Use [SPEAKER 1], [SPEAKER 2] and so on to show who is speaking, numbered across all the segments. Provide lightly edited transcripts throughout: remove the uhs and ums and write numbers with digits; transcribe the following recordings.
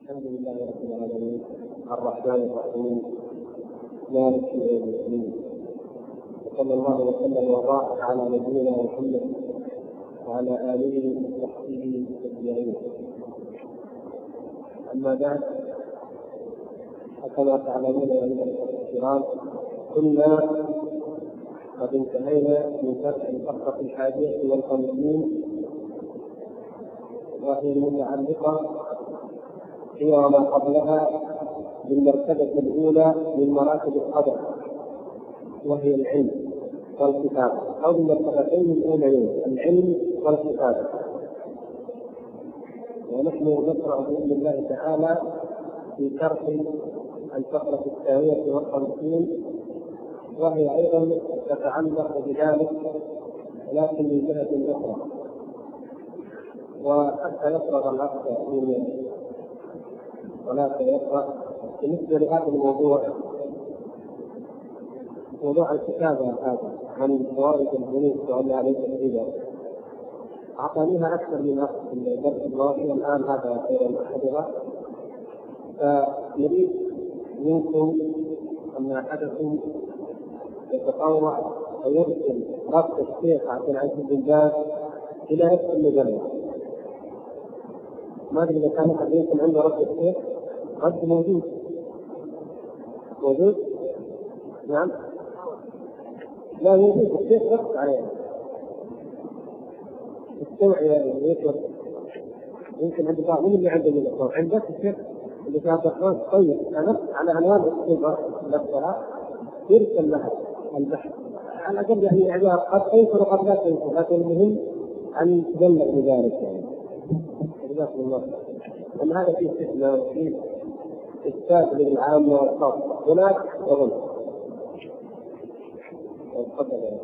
[SPEAKER 1] الحمد لله رب العالمين الرحمن الرحيم مالك يوم الدين، وصلى الله وسلم وبارك على نبينا محمد وعلى آله وصحبه أجمعين. أما بعد، كما تعلمون يا أيها الكرام، كنا قد انتهينا من شرح الفقرة 51 وهي المتعلقة هي وما قبلها بالمرتبة الأولى من مراتب القدر، وهي العلم والكتابة، أو بالمرتبتين الأوليين العلم والكتابة. ونحن نقرأ بإذن الله تعالى في شرح الفقرة 52 وهي أيضا تتعلق بذلك لكن من جهة أخرى. وحتى يفرغ الأخ من ولا يقرأ بالنسبة لهذا الموضوع، موضوع الكتابة هذا عن فوائد البنوك وأنها ليست ربا، أعطانيها أكثر من أخ في الدرس الماضي، والآن هذا أيضا أحدها. فنريد منكم أن أحدكم يتطوع ويرسل ربط الشيخ عبد العزيز بن باز إلى نفس المجلة. ما أدري إذا كان أحد منكم عنده ربط الشيخ، رد موجود نعم، لا موجود الشيخ رد عليه التوعية. يمكن عند بعض من اللي عنده من الأخوان عندك الشيخ اللي في هذا الخاص طيب على عنوان الصفة نفسها يرسل لها البحث على الأقل، يعني قد تنكر وقد لا تنكر، لكن المهم أن تبلغ بذلك. يعني جزاكم الله خير. أن هذا فيه فتنة وفيه إثبات للعامة والخاصة هناك وهنا. تفضل يا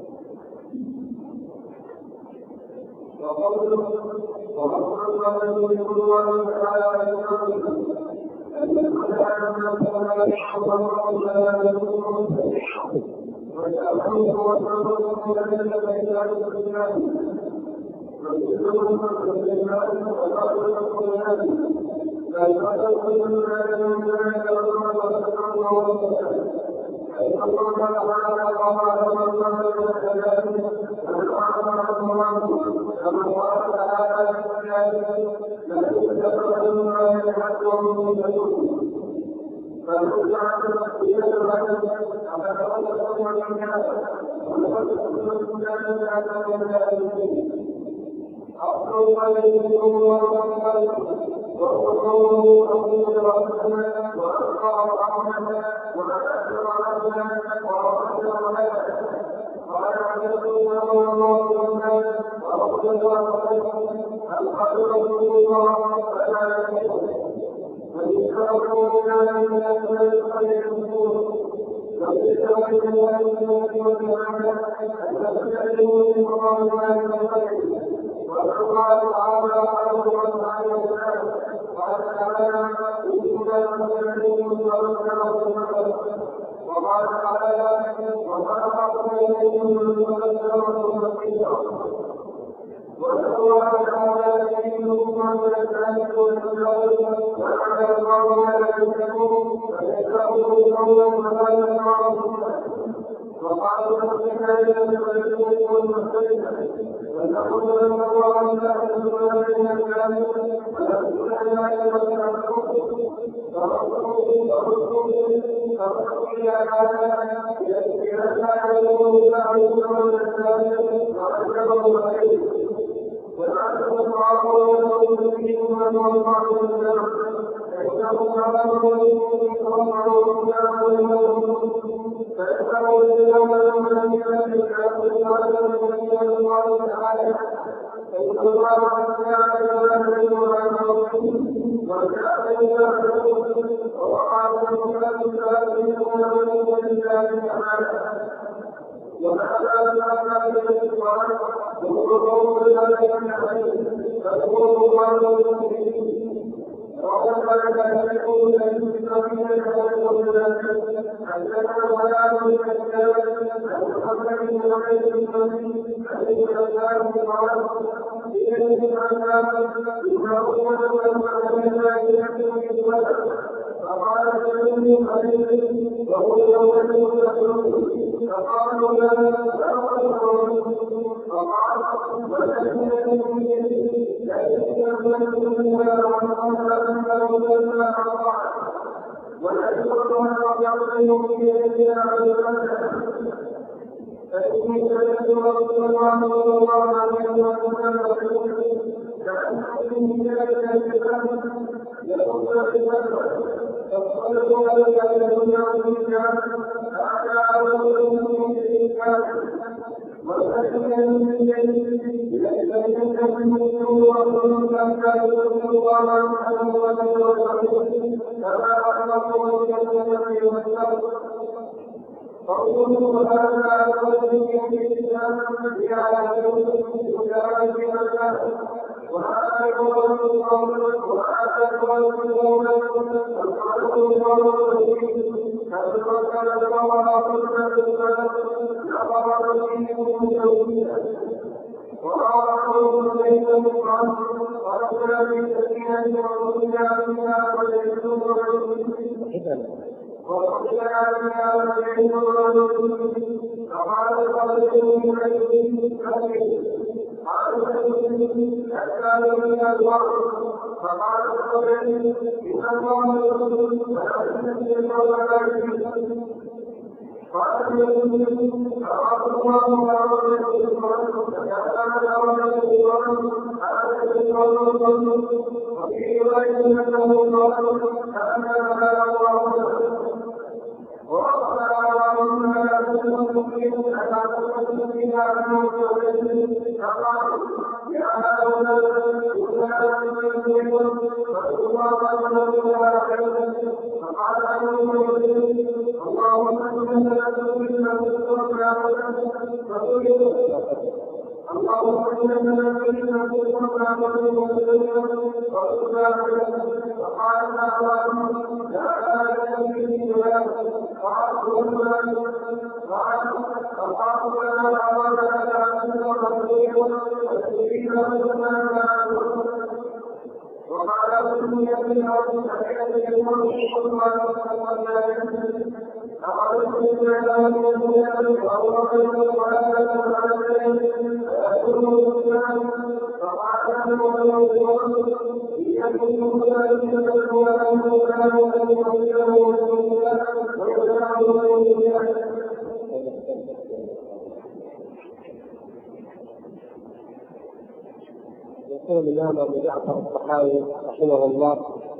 [SPEAKER 1] يقول الإمام أبو جعفر الطحاوي رحمه الله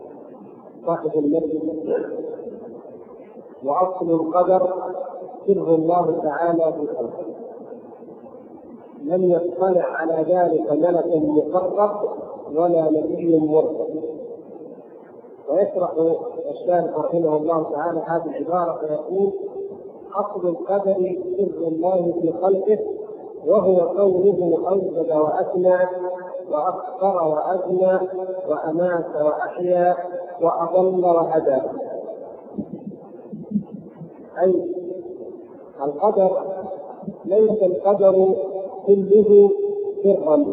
[SPEAKER 1] صاحب المسجد: وأصل القدر سر الله تعالى في خلقه، لم يطلع على ذلك ملك مقرب ولا نبي مرسل. ويشرح الشارح رحمه الله تعالى هذه العبارة فيقول: أصل القدر سر الله في خلقه، وهو كونه أوجد وأثنى وأفقر وأغنى وأمات وأحيا وأضل وهدى. أي القدر ليس القدر كله سرا،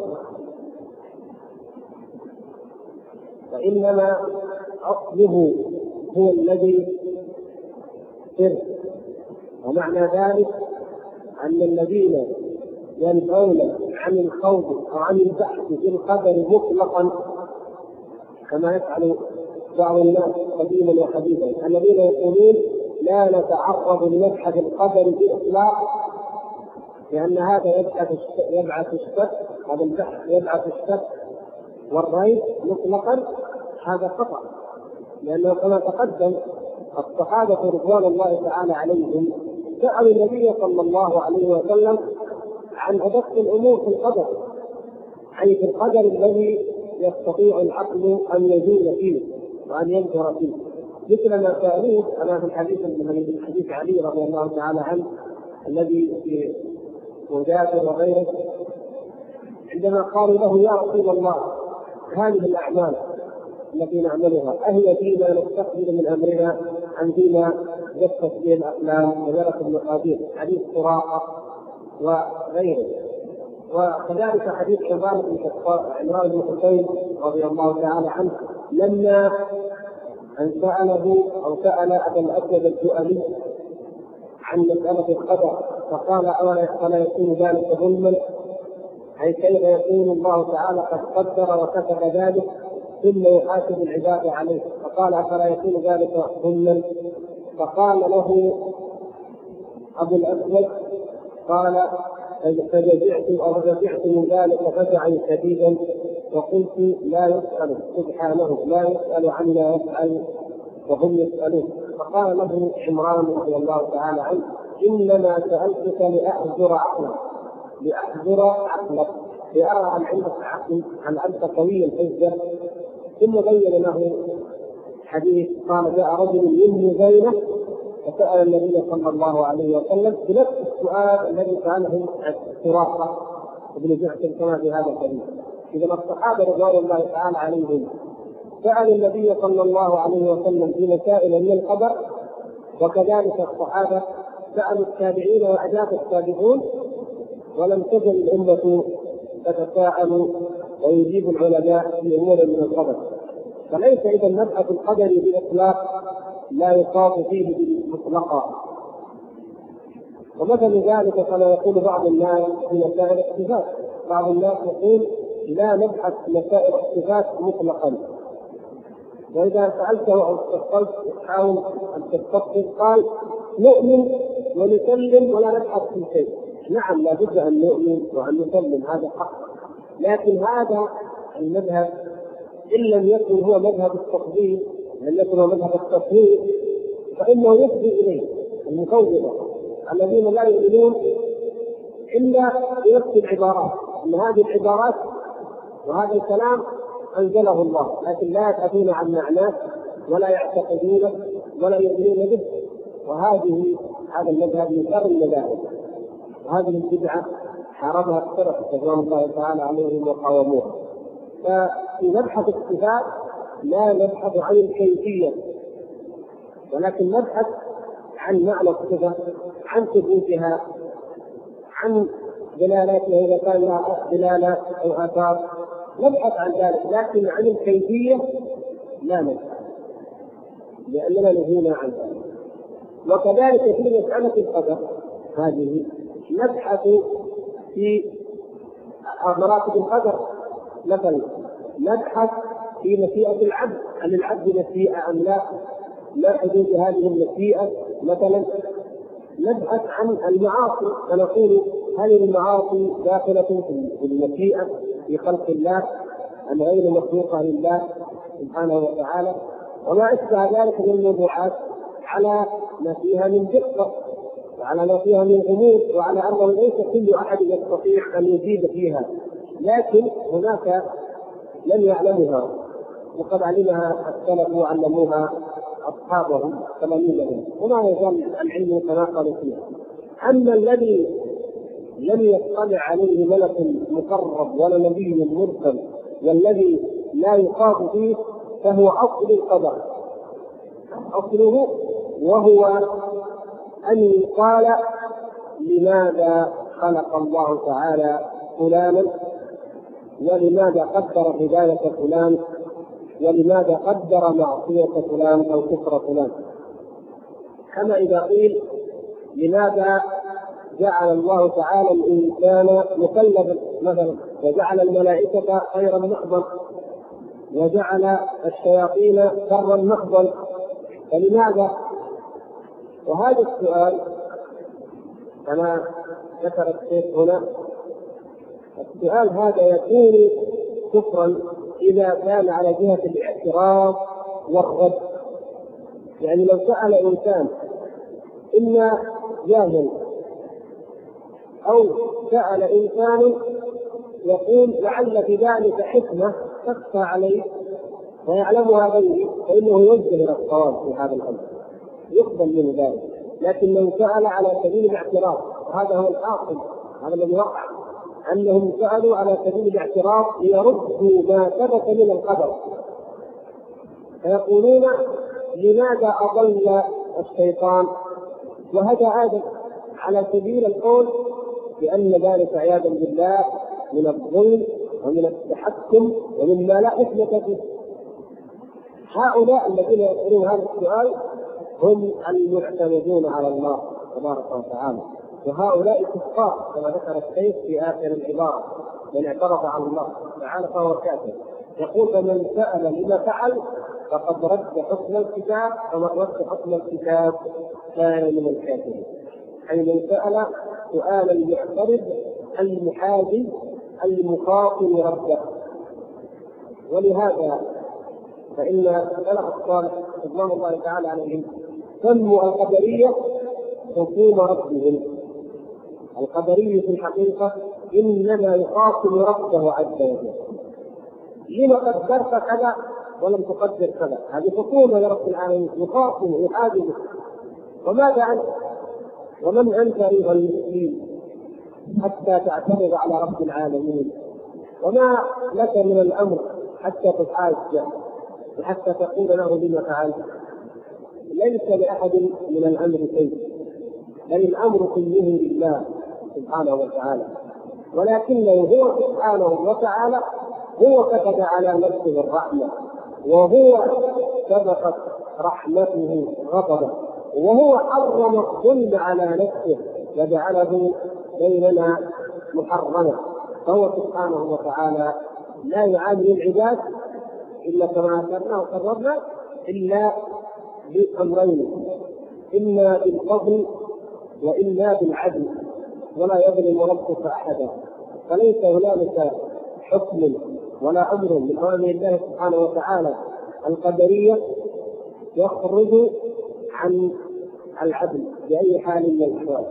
[SPEAKER 1] وإنما أصله هو الذي سر. ومعنى ذلك أن الذين ينهون عن الخوض أو عن البحث في القدر مطلقا كما يفعل بعض الناس قديما وحديثا، الذين يقولون لا نتعرض لمبحث القدر بإطلاق لأن هذا يبعث الشك، هذا البحث يبعث الشك والريب مطلقا، هذا خطأ. لأنه كما تقدم الصحابة رضوان الله تعالى عليهم سألوا النبي صلى الله عليه وسلم عن أدق الأمور في القدر، أي في القدر الذي يستطيع العقل أن يزول فيه وأن ينظر فيه، مثل ما سألوه أنا في الحديث من حديث علي رضي الله تعالى عنه الذي في مجاهد وغيره، عندما قالوا له: يا رسول الله، هذه الأعمال التي نعملها أهي فيما نستقبل من أمرنا أم فيما جفت به الأقلام وجرت المقادير، حديث سراقة وغيره. وكذلك حديث عمران بن حسين رضي الله تعالى عنه لما أن سأله أو سأل أبا الأسود الجؤلي عن مسألة القدر فقال ألا يكون ذلك ظلما؟ أي كيف يكون الله تعالى قد قدر وكتب ذلك ثم يحاسب العباد عليه؟ فقال أفلا يكون ذلك ظلما؟ فقال له أبو الأسود قال فجزعت من ذلك فزعا شديدا وقلت لا يسأل سبحانه لا يسأل عما يفعل وهم يسألون. فقال له عمران رضي الله تعالى عنه إنما سألتك لأحذر عقلك لأرى عن عندك عقل عن أنت قوي الحجة. ثم بين له حديث قال جاء رجل يمني بينه فسأل النبي صلى الله عليه وسلم بنفس السؤال الذي سأله سراقة بن جعفر كما في هذا الحديث. إذا الصحابة رضوان الله تعالى عليهم سأل النبي صلى الله عليه وسلم في مسائل من القدر، وكذلك الصحابة سألوا التابعين وأجاب التابعون، ولم تزل الأمة تتساءل ويجيب العلماء في أمور من القدر. فليس إذا مبحث القدر بإطلاق لا يقاس فيه مطلقا. ومثل ذلك كما يقول بعض الناس في مسائل الصفات، بعض الناس يقول لا نبحث مسائل الصفات مطلقا، وإذا سألته أو استفصلت حاول أن تستفصل قال نؤمن ونسلم ولا نبحث في شيء. نعم لا بد أن نؤمن وأن نسلم، هذا حق، لكن هذا المذهب إن لم يكن هو مذهب التفضيل، لم يكن هو مذهب التفويض، فإنه يفضي إليه المفوضة الذين لا يؤمنون إلا بنفس العبارات، أن هذه العبارات وهذا الكلام أنزله الله، لكن لا يبحثون عن معناه ولا يعتقدونه ولا يؤمنون به. هذا المذهب من شر المذاهب، وهذه البدعة حاربها السلف رضوان الله تعالى عليهم وقاوموها. ففي مبحث الصفات لا نبحث عن الكيفية، ولكن نبحث عن معنى الصفة، عن ثبوتها، عن دلالاتها إذا كان لها دلالات أو آثار، نبحث عن ذلك، لكن عن الكيفية لا نبحث لأننا نهينا عن ذلك. وكذلك في مسألة القدر هذه نبحث في مراتب القدر، مثلا نبحث في مشيئة العبد، هل العبد مشيئة أم لا، ما حدود هذه المشيئة مثلا. نبحث عن المعاصي فنقول هل المعاصي داخلة في المشيئة في خلق الله أم غير مخلوقة لله سبحانه وتعالى، وما أشبه ذلك من الموضوعات على ما فيها من دقة وعلى ما فيها من غموض، وعلى أنه ليس كل أحد يستطيع أن يزيد فيها، لكن هناك لم يعلمها وقد علمها السلف وعلموها أصحابهم تلاميذهم، وما يزال العلم يتناقل فيها. أما الذي لم يطلع عليه ملك مقرب ولا نبي مرسل والذي لا يخاف فيه فهو أصل القدر، أصله وهو أن يقال لماذا خلق الله تعالى فلانا، ولماذا قدر هداية فلان، ولماذا قدر معصية فلان أو كفر فلان. كما إذا قيل لماذا جعل الله تعالى الإنسان مكلفا مثلا، وجعل الملائكة خيرا محضا، وجعل الشياطين شرا محضا، فلماذا؟ وهذا السؤال كما ذكر الشيخ هنا، السؤال هذا يكون كفرا إذا كان على جهة الاعتراض والرد. يعني لو سأل إنسان إما جاهل أو سأل إنسان يقول لعل في ذلك حكمة تخفى عليه ويعلمها غيري، فإنه يوجه إلى الصواب في هذا الأمر، يقبل من ذلك. لكن لو سأل على سبيل الاعتراض، وهذا هو الحاصل، هذا الذي وقع، أنهم سألوا على سبيل الاعتراض ليردوا ما ثبت من القدر، فيقولون لماذا أضل الشيطان وهدى آدم، على سبيل القول بأن ذلك عياذا بالله من الظلم ومن التحكم ومما لا حكمة فيه. هؤلاء الذين يسألون هذا السؤال هم المعتمدون على الله تبارك وتعالى، وهؤلاء كفار كما ذكر الشيخ في آخر العبارة: من اعترض على الله تعالى فهو كافر. يقول: فمن سأل لما فعل فقد رد حكم الكتاب، ومن رد حكم الكتاب كان من الكافرين. أي من سأل سؤال المعترض المحاذي المخاطب ربه. ولهذا فإن السلف الصالح رضوان الله تعالى عليهم سموا القدرية خصوم ربهم. القدري في الحقيقة إنما يخاصم ربه عز وجل: لما قدرت كذا ولم تقدر كذا؟ هذه خصومة لرب العالمين، يخاصم يحاجز. وماذا أنت ومن أنت أيها المسلم حتى تعترض على رب العالمين؟ وما لك من الأمر حتى تحاج وحتى تقول له لما فعلت؟ ليس لأحد من الأمر شيء، بل الأمر كله لله سبحانه وتعالى. ولكنه هو سبحانه وتعالى هو كتب على نفسه الرحمة، وهو سبقت رحمته غضبه، وهو حرم الظلم على نفسه وجعله بيننا محرما. فهو سبحانه وتعالى لا يعامل العباد إلا كما أثرنا وقررنا إلا بأمرين: إما بالفضل وإما بالعدل، ولا يظلم ربك أحدا. فليس هنالك حكم ولا أمر من أوامر الله سبحانه وتعالى القدرية يخرج عن العدل بأي حال من الأحوال.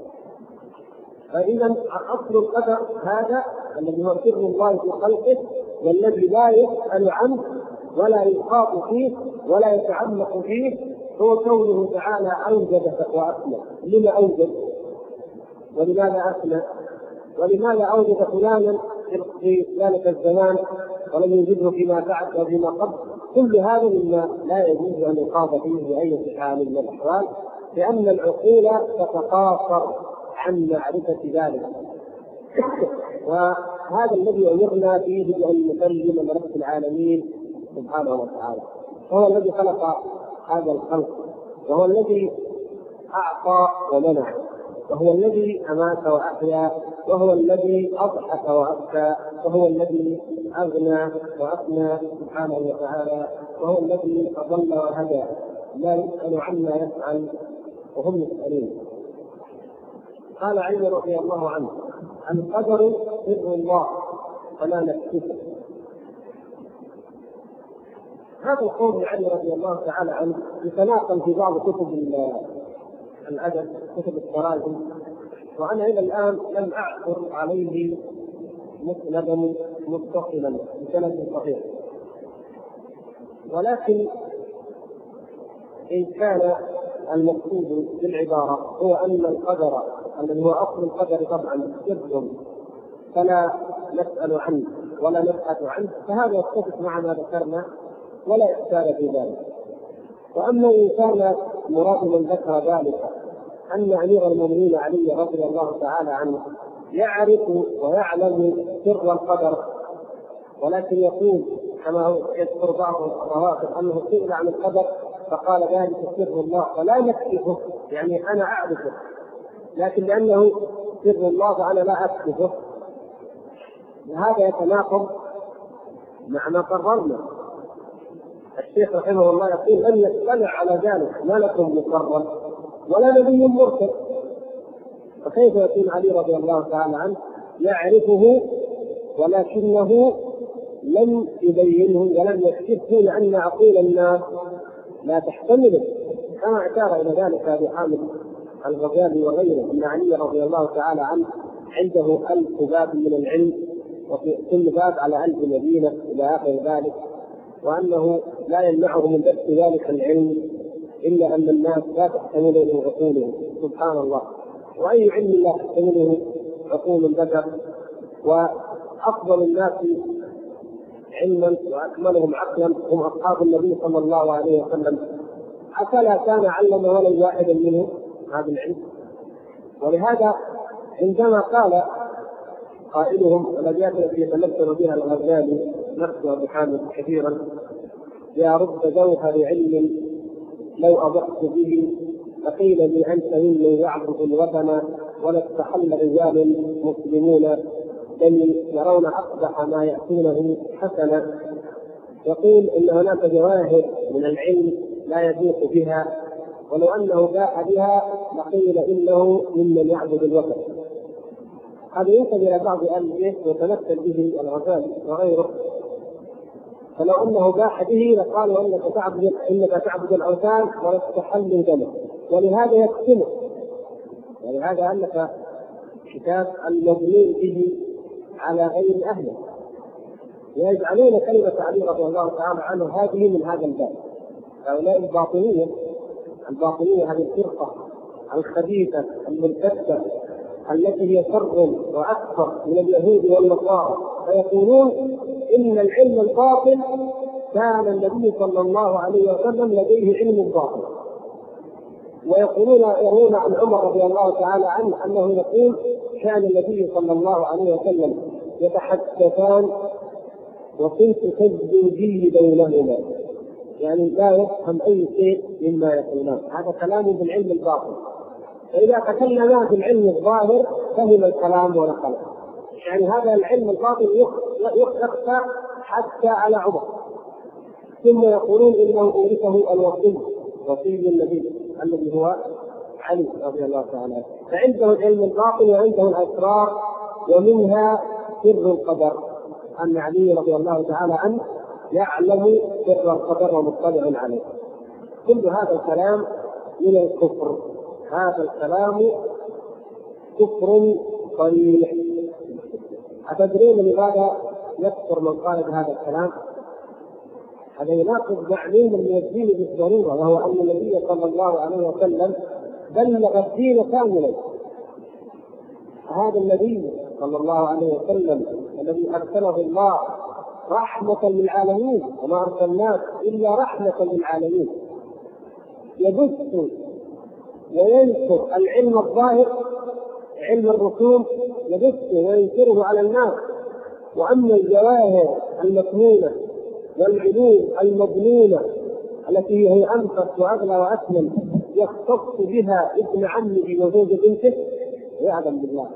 [SPEAKER 1] فإذا أصل القدر هذا الذي هو سر الله في خلقه، والذي لا يسأل عنه ولا يخاط فيه ولا يتعمق فيه، هو كونه تعالى أوجد وأثنى. لما أوجد؟ ولماذا أثنى؟ ولماذا أوجد فلانا في ذلك الزمان ولم يوجده فيما بعد وفيما قبل؟ كل هذا مما لا يجوز أن يخاض فيه بأي حال من الأحوال، لأن العقول تتقاصر عن معرفة ذلك. وهذا الذي أمرنا فيه بأن نسلم لرب العالمين سبحانه وتعالى. هو الذي خلق هذا الخلق، وهو الذي أعطى ومنع، وهو الذي أمات وأحيا، وهو الذي أضحك وأبكى، وهو الذي أغنى وأثنى سبحانه وتعالى، وهو الذي أضل وهدى. لا يسأل عما يفعل وهم يسألون. قال علي رضي الله عنه: القدر سر الله فلا نكتفه. هذا القول علي رضي الله تعالى عنه يتناقل في بعض كتب الأدب، كتب التراجم، وأنا إلى الآن لم أعثر عليه مسندا متصلا بسند صحيح. ولكن إن كان المقصود بالعبارة هو أن القدر الذي هو أصل القدر طبعا سر فلا نسأل عنه ولا نبحث عنه، فهذا يتفق مع ما ذكرنا ولا إشكال في ذلك. وأما إن كان مراد من ذكر ذلك أن أمير المؤمنين علي رضي الله تعالى عنه يعرف ويعلم سر القدر، ولكن يقول كما يذكر بعض الرواتب أنه سئل عن القدر فقال ذلك سر الله فلا نكتفه، يعني أنا أعرفه لكن لأنه سر الله فأنا لا أكتفه. هذا يتناقض مع ما قررنا. الشيخ رحمه الله يقول: لن يطلع على ذلك ملك مقرب ولا نبي مرسل. فكيف يكون علي رضي الله تعالى عنه يعرفه ولكنه لم يبينه ولم يكشفه لأن عقول الناس لا تحتمله، كما أشار إلى ذلك أبي حامد الغزالي وغيره أن علي رضي الله تعالى عنه عنده 1000 باب من العلم، وفي كل باب على 1000 مدينة إلى آخر ذلك، وأنه لا يمنعه من بث ذلك العلم إلا أن الناس لا تحتمله عقولهم. سبحان الله، وأي علم لا تحتمله عقول البشر؟ وأفضل الناس علما واكملهم عقلا هم اصحاب النبي صلى الله عليه وسلم، افلا كان علم ولو واحدا منهم هذا العلم؟ ولهذا عندما قال قائلهم الابيات التي يتمثل بها الغزالي نفسه بحامد كثيرا: يا رب جوهر علم لو أضحت به فقيل لي أنت ممن يعبد الوثن ولا استحل رجال مسلمون بل يرون أقبح ما يأتونه حسنا. يقول إن هناك جواهر من العلم لا يدوق بها، ولو أنه باح بها لقيل إنه ممن يعبد الوثن. هذا ينسب إلى بعض أهل البيت ويتمثل به الغزالي وغيره، فلو أنه باح به لقالوا إنك تعبد الأوثان ولا تحل دمه. ولهذا يقسمه، ولهذا ألف كتاب المظلوم به على غير أهله، ويجعلون كلمة علي رضي الله تعالى عنه هذه من هذا الباب. هؤلاء الباطنية هذه الفرقة الخبيثة المرتدة التي هي شر وأكثر من اليهود والنصارى، فيقولون إن العلم الباطل كان النبي صلى الله عليه وسلم لديه علم باطل. ويقولون عن عمر رضي الله تعالى عنه أنه يقول كان النبي صلى الله عليه وسلم يتحدثان وكنت كالزوجي بينهما، يعني لا يفهم أي شيء مما يقولان. هذا كلام بالعلم الباطل. فإذا تكلما بالعلم الظاهر فهم الكلام ونقله. يعني هذا العلم الباطل يخفى حتى على عمر. ثم يقولون إنه أورثه وصي النبي الذي هو علي رضي الله تعالى عنه. فعنده العلم الباطل وعنده الأسرار، ومنها سر القدر، أن علي رضي الله تعالى عنه يعلم سر القدر ومطلع عليه. كل هذا الكلام من الكفر. هذا الكلام كفر صريح. أتدرون لماذا يكفر من قال بهذا الكلام؟ هذا يناقض معلوم من الدين بالضرورة، وهو أن النبي صلى الله عليه وسلم بلغ الدين كاملا. هذا النبي صلى الله عليه وسلم الذي أرسله الله رحمة للعالمين، وما أرسلناك إلا رحمة للعالمين، يبث وينشر العلم الظاهر، علم الرسوم يبثه وينشره على الناس. وأما الجواهر المكنونة والعلوم المضمونة التي هي أنفس وأغلى وأكمل يختص بها ابن عمه وزوج بنته ويعلم بالله،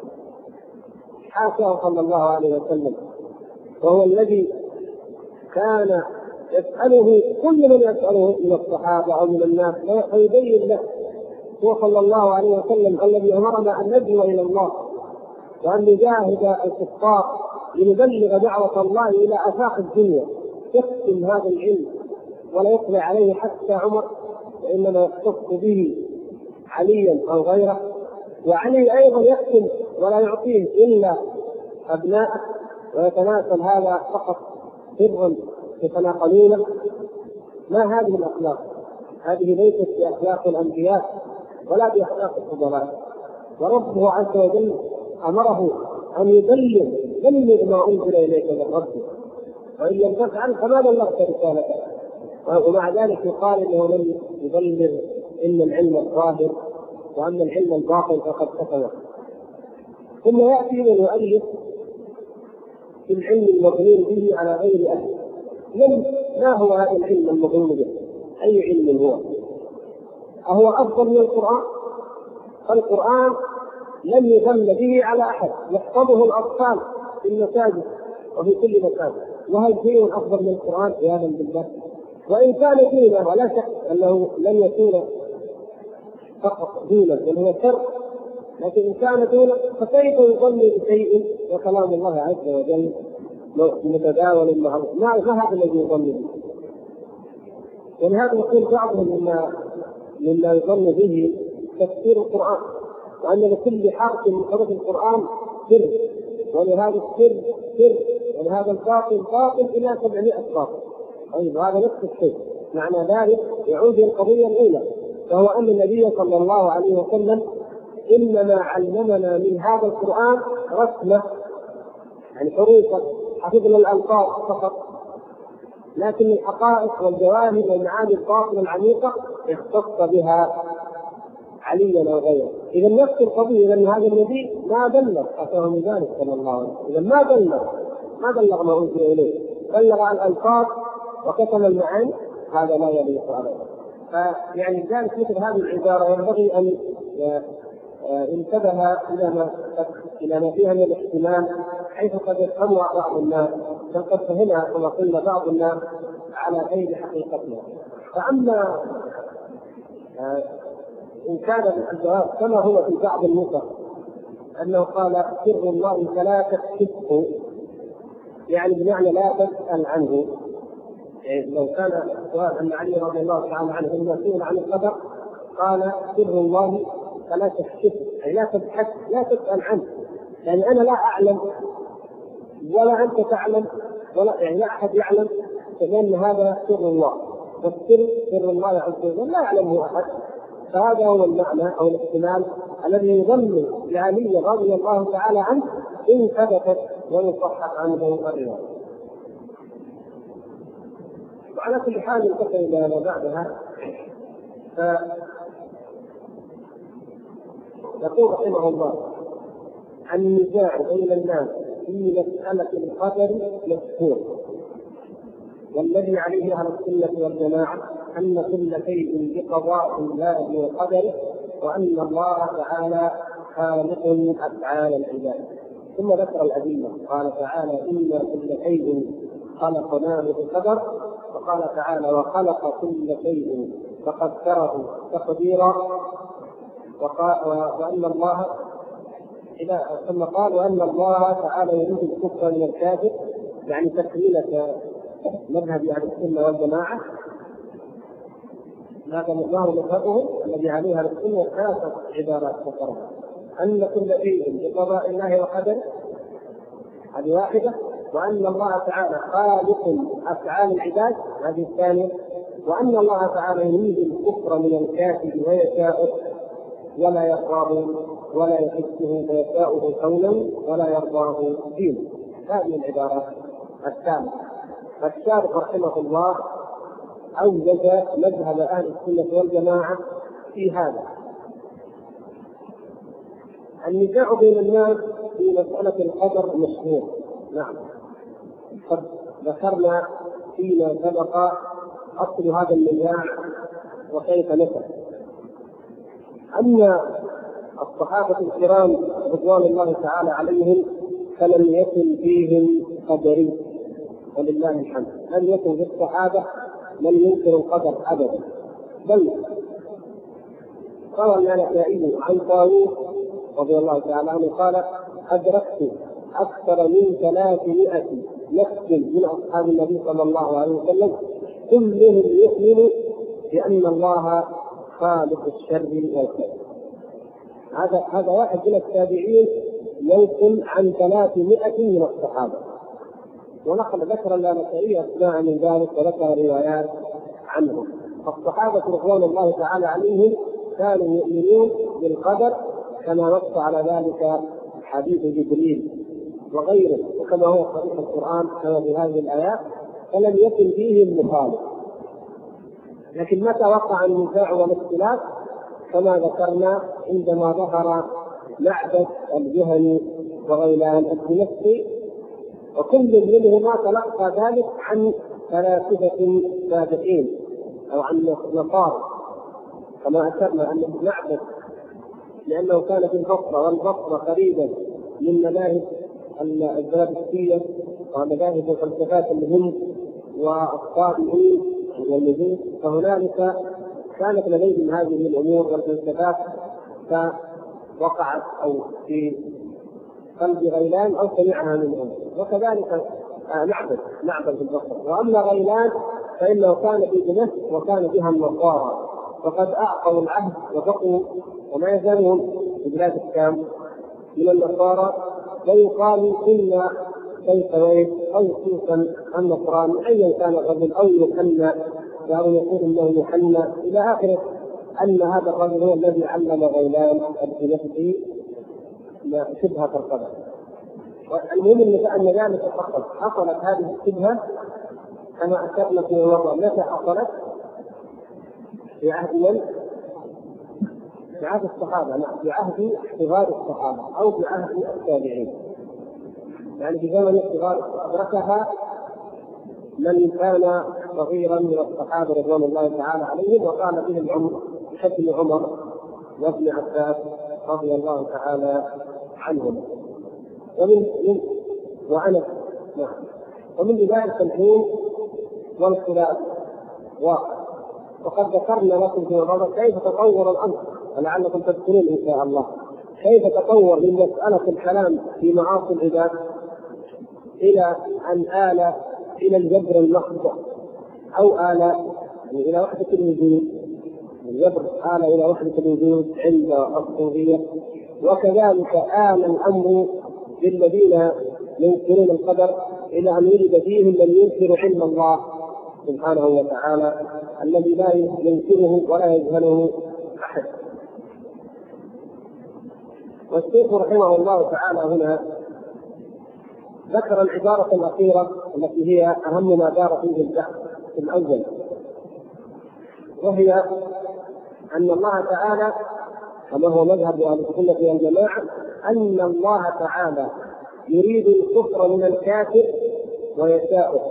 [SPEAKER 1] حاشاه صلى الله عليه وسلم، وهو الذي كان يسأله كل من يسأله من الصحابة أو من الناس فيبين له. هو صلى الله عليه وسلم الذي أمرنا أن ندعو إلى الله وأن نجاهد الكفار لنبلغ دعوة الله إلى آفاق الدنيا. يختم هذا العلم ولا يطلع عليه حتى عمر، وإنما يختص به عليا أو غيره، وعلي أيضا يختم ولا يعطيه إلا أبناءه، ويتناسل هذا فقط سرا يتناقلونه. ما هذه الأخلاق؟ هذه ليست بأخلاق الأنبياء ولا بأخلاق الفضلاء. وربه عز وجل أمره أن يبلغ ما أنزل إليك من ربك، وإن لم تفعل فما بلغت رسالته. ومع ذلك يقال إنه لم يبلغ إلا العلم الظاهر، وأما العلم الباطن فقد كفر. ثم يأتي من يؤلف في العلم المظلوم به على غير أهل. ما هو هذا العلم المظلوم به؟ أي علم هو؟ أهو أفضل من القرآن؟ القرآن لم يذل به على أحد، يحفظه الأطفال في المساجد وفي كل مكان، وهل شيء أفضل من القرآن؟ عياذا بالله. وإن كان دينا، ولا شك أنه لن يكون فقط دينا بل هو شر، لكن إن كان دينا فكيف يظن بشيء وكلام الله عز وجل متداول معه؟ ما هذا الذي يظن به. ولهذا يقول بعضهم مما يظن به تفسير القرآن، وأن لكل حرف من حروف القرآن سر، ولهذا السر سر، ولهذا الباطل باطل إلى 700 باطل. طيب هذا نفس الشيء. معنى ذلك يعود إلى القضية الأولى، وهو أن النبي صلى الله عليه وسلم إنما علمنا من هذا القرآن رسمة، يعني حروفا، حفظنا الألفاظ فقط، لكن الحقائق والجواهر والمعاني الباطنة العميقة اختص بها عليا او غيره. اذا نفس القضيه، اذا هذا النبي ما بلغ اتاه ذلك صلى الله عليه وسلم، اذا ما بلغ ما انزل اليه، بلغ الالفاظ وكتم المعاني، هذا لا يليق عليه. فيعني ذلك مثل هذه العباره ينبغي ان انتبه الى ما فيها من الاحتمال، حيث قد يفهمها بعض الناس، بل قد فهمها كما قلنا بعض الناس على غير حقيقتها. فاما إن كان الجواب كما هو في بعض النسخ أنه قال سر الله فلا تكشفه، يعني بمعنى لا تسأل عنه. يعني لو كان السؤال أن علي رضي الله تعالى عنه لما سئل عن القدر قال سر الله فلا تكشفه، أي لا تبحث لا تسأل عنه، يعني أنا لا أعلم ولا أنت تعلم ولا يعني لا أحد يعلم، لأن هذا سر الله، والسر سر الله عز وجل لا يعلمه أحد. فهذا هو المعنى او الاحتمال الذي يضمن لعلي رضي الله تعالى عنه ان ثبتت ويصحح عنه الروايه. وعلى كل حال انتقل الى ما بعدها. يقول رحمه الله: النزاع بين الناس في مساله القدر مشهور، والذي عليه اهل السنه والجماعه أن كل شيء بقضاء الله وقدره، وأن الله تعالى خالق أفعال العباد. ثم ذكر الأدلة، قال تعالى: إن كل شيء خلقناه بقدر، وقال تعالى: وخلق كل شيء فقدره تقديرا، وأن الله ثم قال: وأن الله تعالى يريد الكفر من الكافر، يعني تكملة مذهب أهل السنة والجماعة. هذا مقدار مذهبهم الذي عليها السنة 3 عبارات ذكرها: أن كل شيء بقضاء الله وقدره، هذه واحدة، وأن الله تعالى خالق أفعال العباد، هذه الثانية، وأن الله تعالى يريد الكفر من الكافر ويشاءه ولا يرضاه ولا يحسه ويشاءه كونا ولا يرضاه دينا. هذه العبارات الثالثة. الشارح رحمه الله أوجد مذهب أهل السنة والجماعة في هذا. النزاع بين الناس في مسألة القدر مشهور، نعم، قد ذكرنا فيما سبق أصل هذا النزاع وكيف نشأ. أما الصحابة الكرام رضوان الله تعالى عليهم فلم يكن فيهم قدري، ولله الحمد، لم يكن في الصحابة من ينكر القدر أبدا، بل روى النسائي عن طاووس رضي الله تعالى عنه قال: أدركت أكثر من 300 نفس من أصحاب النبي صلى الله عليه وسلم كلهم يؤمن بأن الله خالق الشر والخير. هذا واحد من التابعين ينقل عن 300 من الصحابة، ونقل ذكر النسائي أسماء من ذلك وذكر روايات عنهم. فالصحابة رضوان الله تعالى عليهم كانوا يؤمنون بالقدر كما نص على ذلك حديث جبريل وغيره، وكما هو صريح القرآن كما في هذه الآيات، فلم يكن فيهم مخالف. لكن متى وقع النزاع والاختلاف كما ذكرنا عندما ظهر معبد الجهني وغيلان الدمشقي، وكل منهما تلقى ذلك عن فلاسفة سابقين أو عن نصارى، كما أشرنا أن معبد لأنه كان في البصرة، والبصرة قريبا من مذاهب الزرادشتية ومذاهب الفلسفات الهند والطائيين والمجوس، فهنالك كانت لديهم هذه الأمور والفلسفات، فوقعت أو في قلب غيلان أو سمعها منهم. وكذلك معبد في البصرة. وأما غيلان فإنه كان في دمشق وكان بها النصارى، فقد أعطوا العهد وبقوا وما يزالون في بلاد الشام من النصارى، ويقال كنا كيسويس أو خصوصا النصراني أيا كان الرجل أو يوحنا، كانوا يقول أنه يوحنا إلى آخره، أن هذا الرجل هو الذي علم غيلان الدمشقي شبهة القدر. والمهم أن ذلك حصلت هذه الشبهة كما أشرنا في مرة متى حصلت؟ في عهد من؟ في عهد الصحابة، لا في عهد صغار الصحابة أو في عهد التابعين، يعني في زمن الصغار أدركها من كان صغيرا من الصحابة رضوان الله تعالى عليهم، وقال به العمر بحكم عمر وابن عباس رضي الله تعالى عنهم وأنس. ومن ذلك الحين والخلاف واقع، وقد ذكرنا لكم في الموضوع كيف تطور الأمر، ولعلكم تذكرون إن شاء الله كيف تطور من مسألة الكلام في معاصي العباد إلى أن آل إلى الجبر المحض أو آل يعني إلى وحدة الوجود. الجبر آل إلى وحدة الوجود عند الصوفية، وكذلك آل الأمر للذين ينكرون القدر إلى أن يوجد فيهم من ينكر علم الله سبحانه وتعالى الذي لا ينكره ولا يجهله أحد. والشيخ رحمه الله تعالى هنا ذكر العبارة الأخيرة التي هي أهم ما دار فيه البحث في الأول، وهي أن الله تعالى كما هو مذهب أهل السنة والجماعة أن الله تعالى يريد الكفر من الكافر ويشاؤه.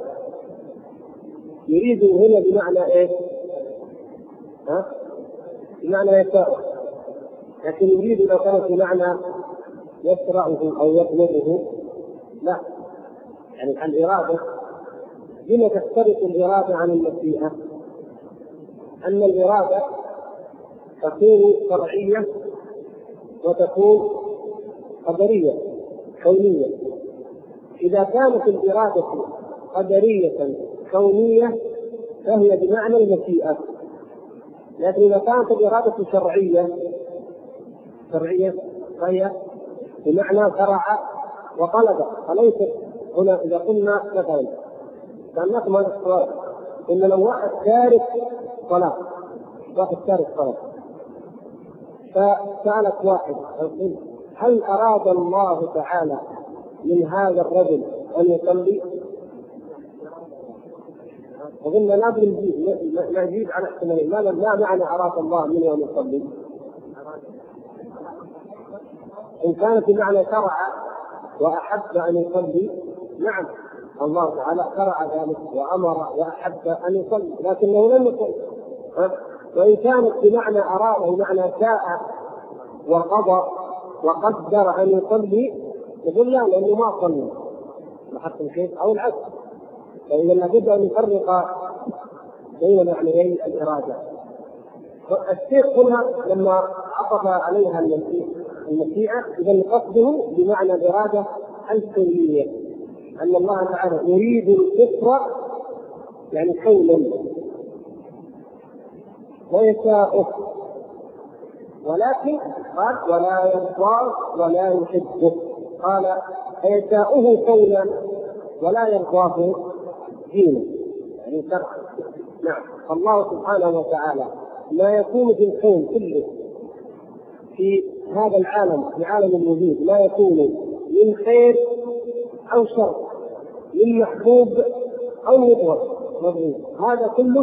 [SPEAKER 1] يريد هنا بمعنى إيه؟ بمعنى يشاؤه، لكن يريد لو كانت بمعنى يشرعه أو يطلبه لا. يعني الإرادة بما تختلف الإرادة عن المشيئة؟ أن الإرادة تكون شرعية وتكون قدرية كونية. إذا كانت الإرادة قدرية كونية فهي بمعنى المشيئة، لكن إذا كانت الإرادة شرعية فهي بمعنى شرع وطلب. فليس هنا إذا قلنا مثلا كان نفهم هذا السؤال إن لو واحد تارك صلاة فسألت واحد هل أراد الله تعالى من هذا الرجل أن يصلي؟ وقلنا لا نجيب على احتمالين. ما معنى أراد الله منه أن يصلي؟ إن كانت بمعنى شرع وأحب أن يصلي نعم الله تعالى شرع ذلك وأمر وأحب أن يصلي، لكنه لم يصلي. وإن كانت بمعنى أراد بمعنى شاء وقضى وقدر أن يصلي يقول لا لأنه ما صلي لحق الشيء أو العكس. فإذا لابد أن نفرق بين معنيين الإرادة. الشيخ هنا لما عطف عليها المشيئة إذا قصده بمعنى الإرادة الكونية، أن الله تعالى يريد الكفر يعني كونا ويشاءه، ولكن قال ولا يرضى ولا يحبه. قال فيشاءه كونا ولا يرضاه دينا يعني شرعا. نعم الله سبحانه وتعالى ما يكون في الكون كله في هذا العالم في عالم الوجود لا يكون من خير أو شر، من محبوب أو مضر، هذا كله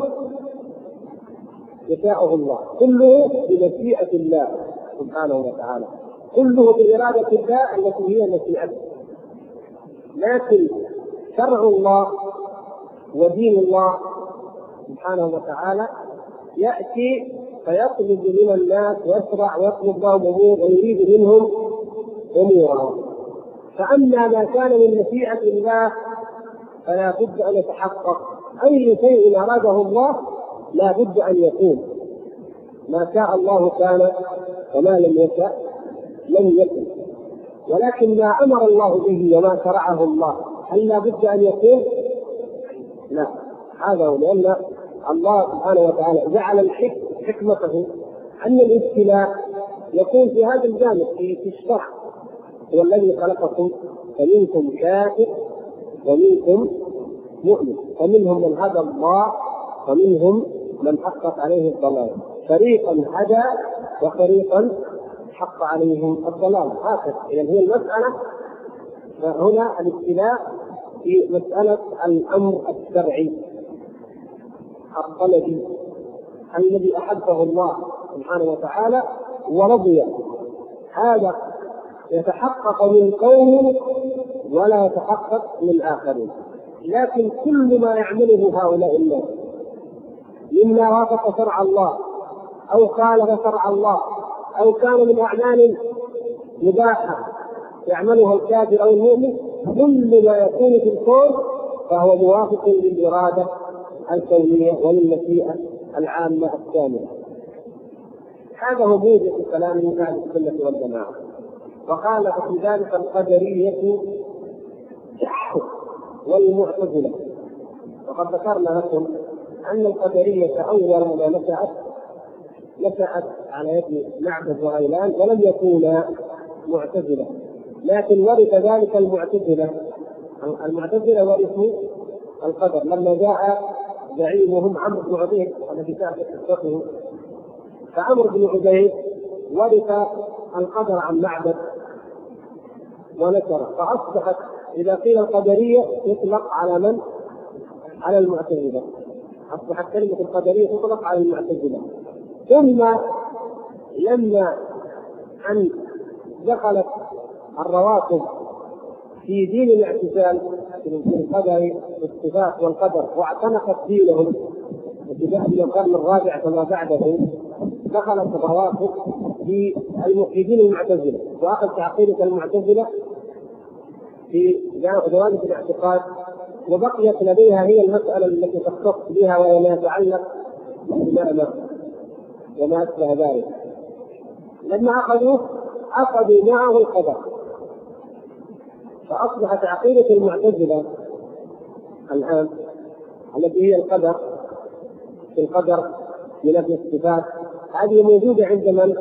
[SPEAKER 1] يشاءه الله، كله بمشيئة الله سبحانه وتعالى، كله بإرادة الله التي هي مشيئته. لكن شرع الله ودين الله سبحانه وتعالى يأتي فيطلب من الناس ويشرع ويطلب لهم أمور ويريد منهم أمورا. فأما ما كان من مشيئة الله فلا بد أن يتحقق. أي شيء أراده الله لا بد أن يكون، ما شاء الله كان وما لم يشاء لم يكن. ولكن ما أمر الله به وما شرعه الله هل لا بد أن يكون؟ لا. هذا هو، لأن الله سبحانه وتعالى جعل حكمته أن الابتلاء يكون في هذا الجانب في الشرع. هو الذي خلقكم فمنكم كافر ومنكم مؤمن، فمنهم من هدى الله ومنهم من حقت عليه الضلال، فريقا هدى وفريقا حق عليهم الضلال. هكذا إذن هي المسألة. فهنا الابتلاء في مسألة الأمر الشرعي الطلبي الذي أحبه الله سبحانه وتعالى ورضي، هذا يتحقق من قوم ولا يتحقق من آخرين. لكن كل ما يعمله هؤلاء الناس مما وافق شرع الله أو خالف شرع الله أو كان من أعمال مباحة يعملها الكافر أو المؤمن، كل ما يكون في الكون فهو موافق للإرادة الكونية وللمشيئة العامة الكاملة. هذا هو موجب كلام أهل السنة والجماعة. وقال في ذلك القدرية والمعتزلة. وقد ذكرنا لكم أن القدرية أول ما نشأت على يد معبد وغيلان ولم يكونا معتزلة، لكن ورث ذلك المعتزلة ورثوا القدر لما جاء زعيمهم عمرو بن عبيد الذي كان يستقبله، فعمرو بن عبيد ورث القدر عن معبد ونشره، فأصبحت إذا قيل القدرية يطلق على من؟ على المعتزلة. أصبحت كلمة القدرية تطلق على المعتزلة. ثم لما أن دخلت الروافض في دين الاعتزال في القدر والصفات والقدر واعتنقت دينهم ابتداء من القرن الرابع فما بعده، دخلت الروافض في الموحدين المعتزلة وأخذت عقيدة المعتزلة في جوانب الاعتقاد، وبقيت لديها هي المسألة التي تختص بها وما يتعلق بالإمامة وما أشبه ذلك. لما أخذوا معه القدر، فأصبحت عقيدة المعتزلة الآن التي هي القدر في القدر بنفي الصفات، هذه موجودة عند من؟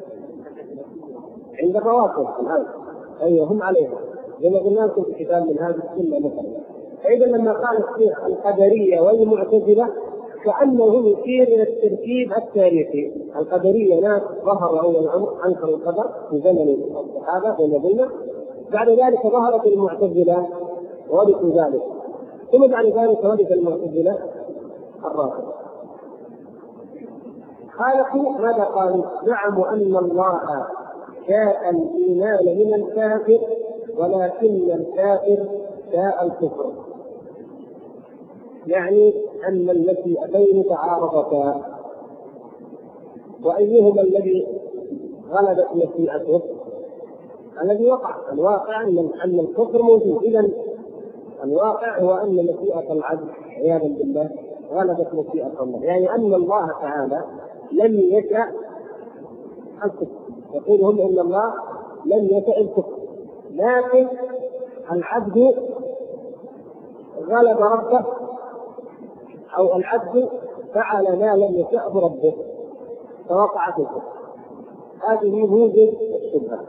[SPEAKER 1] عند الروافض الآن. أيوة هم عليها زي ما قلنا لكم في كتاب من هذه السنة مثلا. فإذا لما قال الشيخ القدرية والمعتزلة كأنه يشير إلى التركيب التاريخي. القدرية ناس ظهر أول الأمر أنكروا القدر في زمن الصحابة زي ما قلنا، بعد ذلك ظهرت المعتزلة ورثوا ذلك، ثم بعد ذلك ورث المعتزلة الرافضة. خالقوا ماذا قالوا؟ زعموا أن الله شاء الإيمان من الكافر ولكن الكافر شاء الكفر، يعني أن المشيئتين تعارضتا، وأيهما الذي غلبت مشيئته؟ الذي وقع. الواقع أن الكفر موجود، إذا الواقع هو أن مشيئة العبد عياذا بالله غلبت مشيئة الله، يعني أن الله تعالى لم يشأ الكفر. يقول هم إن الله لم يشأ الكفر، لكن العبد غلب ربه أو العبد فعل ما لم يشأه ربه فوقع في الكفر. هذه موجب الشبهة.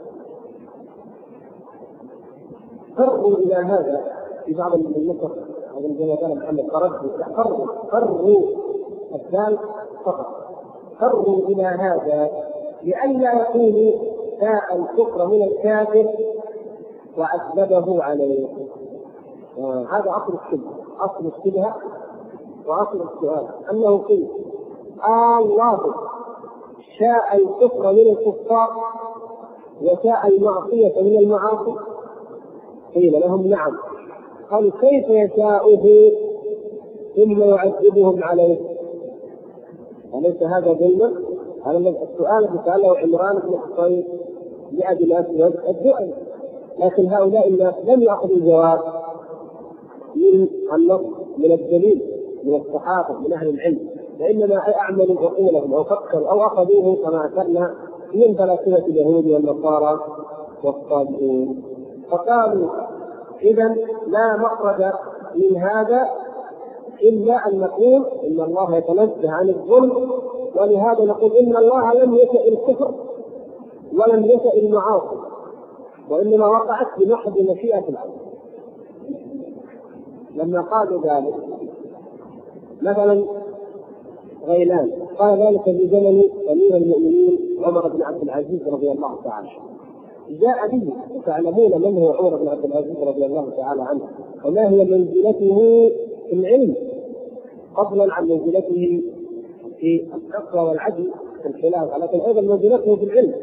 [SPEAKER 1] فروا إلى هذا في بعض النصر، هذا زي ما قال محمد فروا الثالث فقط، فروا إلى هذا لئلا يكونوا شاء الكفر من الكافر وعذبه عليه. هذا أصل الشبهة وأصل السؤال، أنه قيل الله شاء الكفر من الكفار وشاء المعصية من المعاصي؟ قيل لهم نعم. قالوا كيف يشاؤه ثم يعذبهم عليه؟ أليس هذا ظلما؟ هذا السؤال الذي سأله عمران بن حصين لأبي الأسود الدؤلي، لكن هؤلاء الناس لم يأخذوا الجواب من النص من الدليل من الصحابة من أهل العلم، وإنما أعملوا عقولهم أو فكروا أو أخذوه كما أثرنا من فلاسفة اليهود والنصارى والصابئين. فقالوا إذا لا مخرج من هذا إلا أن نقول إن الله يتنزه عن الظلم، ولهذا نقول إن الله لم يشأ الكفر ولم يشأ المعاصي، وإنما وقعت بمحض مشيئة العبد. لما قالوا ذلك مثلا غيلان قال ذلك في زمن أمير المؤمنين عمر بن عبد العزيز رضي الله تعالى، جاء به، تعلمون من هو عمر بن عبد العزيز رضي الله تعالى عنه وما هي منزلته في العلم، فضلا عن منزلته في التقوى والعدل في الخلاف، لكن ايضا منزلته في العلم.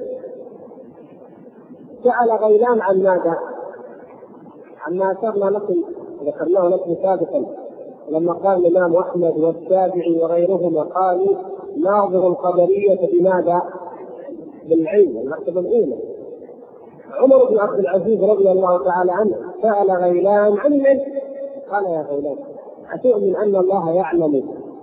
[SPEAKER 1] سأل غيلان عن ماذا؟ عما ذكرناه لكم سابقا لما قال الإمام أحمد والشافعي وغيرهما قالوا ناظر القدرية بماذا؟ بالعلم، المرتبة الأولى. عمر بن عبد العزيز رضي الله تعالى عنه سأل غيلان عن العلم، قال يا غيلان أتؤمن أن الله يعلم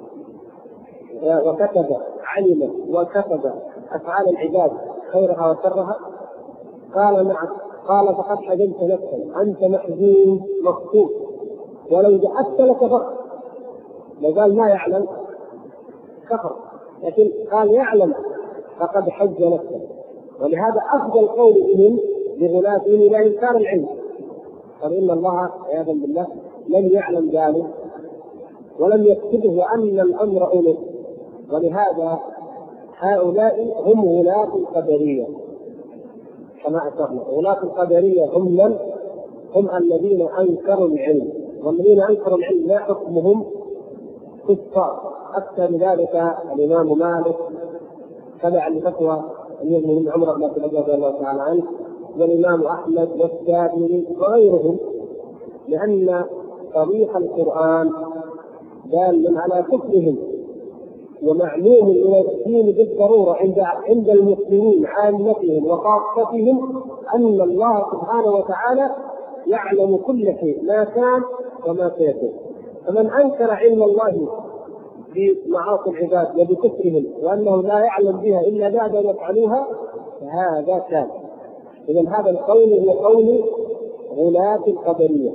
[SPEAKER 1] وكتب علم وكتب أفعال العباد خيرها وشرها؟ قال نعم. قال فقد حجبت نفسا، أنت محزون مخطوط، ولو جحدت لكفرت. لو قال ما يعلم كفر، لكن قال يعلم فقد حج نفسه. ولهذا أفضل قول إلهم لغلاتهم لا إنكار العلم، قال إن الله عياذا بالله لم يعلم ذلك ولم يكتبه وأن الأمر أولئك. ولهذا هؤلاء هم غلاة القدرية كما أشرنا. غلاة القدرية هم الذين أنكروا العلم، والذين أنكروا العلم لا حكمهم كفار. أكثر من ذلك الإمام مالك تبع لفتوى من عمر بن عبد العزيز رضي الله تعالى عنه، والإمام أحمد والشافعي وغيرهم، لأن صريح القرآن دال على كفرهم، ومعلوم من الدين بالضرورة عند المسلمين عامتهم وخاصتهم أن الله سبحانه وتعالى يعلم كل شيء ما كان وما سيكون. فمن أنكر علم الله بمعاصي العباد وبكفرهم وأنه لا يعلم بها إلا بعد أن يفعلوها فهذا كافر. إذن هذا القول هو قول غلاة القدرية.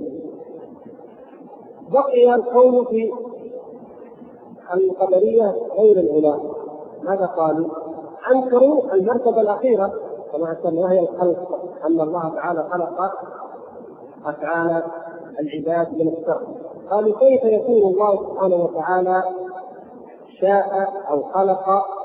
[SPEAKER 1] بقي القول في القدرية غير الغلاة. ماذا قالوا؟ أنكروا المرتبة الأخيرة كما أسمى وهي الخلق، أن الله تعالى خلق أفعال العباد من الشر. قالوا كيف يكون الله سبحانه وتعالى شاء أو خلق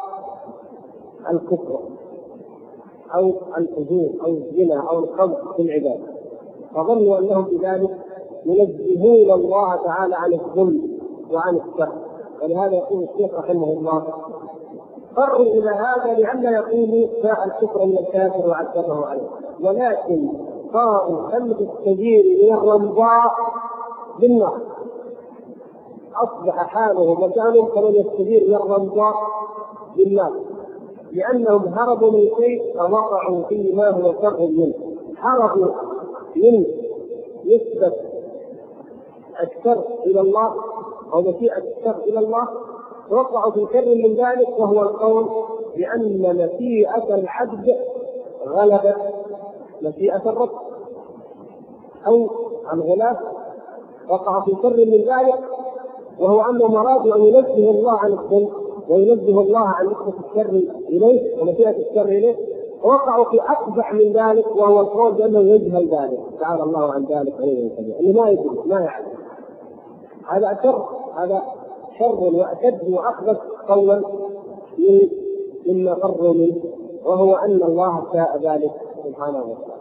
[SPEAKER 1] الكفر أو الفجور أو الزنا أو الخمر في العباد؟ فظنوا أنهم بذلك ينزهون الله تعالى عن الظلم وعن الشر. ولهذا يقول الشيخ رحمه الله فروا إلى هذا لئلا يقولوا شاء الكفر من الكافر وعذبه عليه، ولكن صاروا خلق الكبير من الرمضاء بالنار. أصبح حالهم وكانوا كمن يستجير من الرمضاء بالنار، لأنهم هربوا من شيء فوقعوا فيه ما هو شر منه. هربوا من نسبة الشر إلى الله أو مشيئة الشر إلى الله، وقعوا في شر من ذلك، وهو القول بأن مشيئة العبد غلبت مشيئة الرب. أو الغلاة وقع في شر من ذلك، وهو أنهم أرادوا أن ينزه الله عن الظلم وينزه الله عن نسبة الشر إليه ومشيئة الشر إليه، ووقعوا في أقبح من ذلك، وهو القول بأنه يجهل ذلك تعالى الله عن ذلك عليه وسلم، أنه ما يدري ما يعلم. هذا شر وأشد وأخبث قولا مما فروا منه، وهو أن الله شاء ذلك سبحانه وتعالى.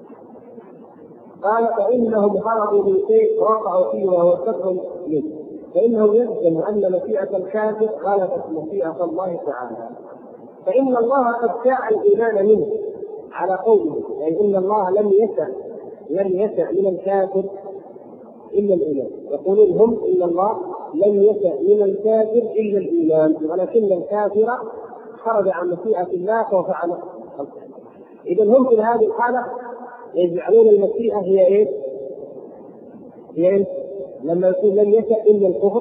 [SPEAKER 1] قال فإنهم هربوا من شيء وقعوا فيه وهو شر منه، فإنه يلزم أن مشيئة الكافر غلبت مشيئة الله تعالى، فإن الله قد شاء الإيمان منه على قوله، يعني إن الله لم يشأ من الكافر إلا الإيمان. يقولون هم إن الله لم يشأ من الكافر إلا الإيمان، ولكن الكافر خرج عن مشيئة الله وفعل. إذن هم في هذه الحالة يجعلون المشيئة هي إيه؟ لما يقول لم يشأ إلا الكفر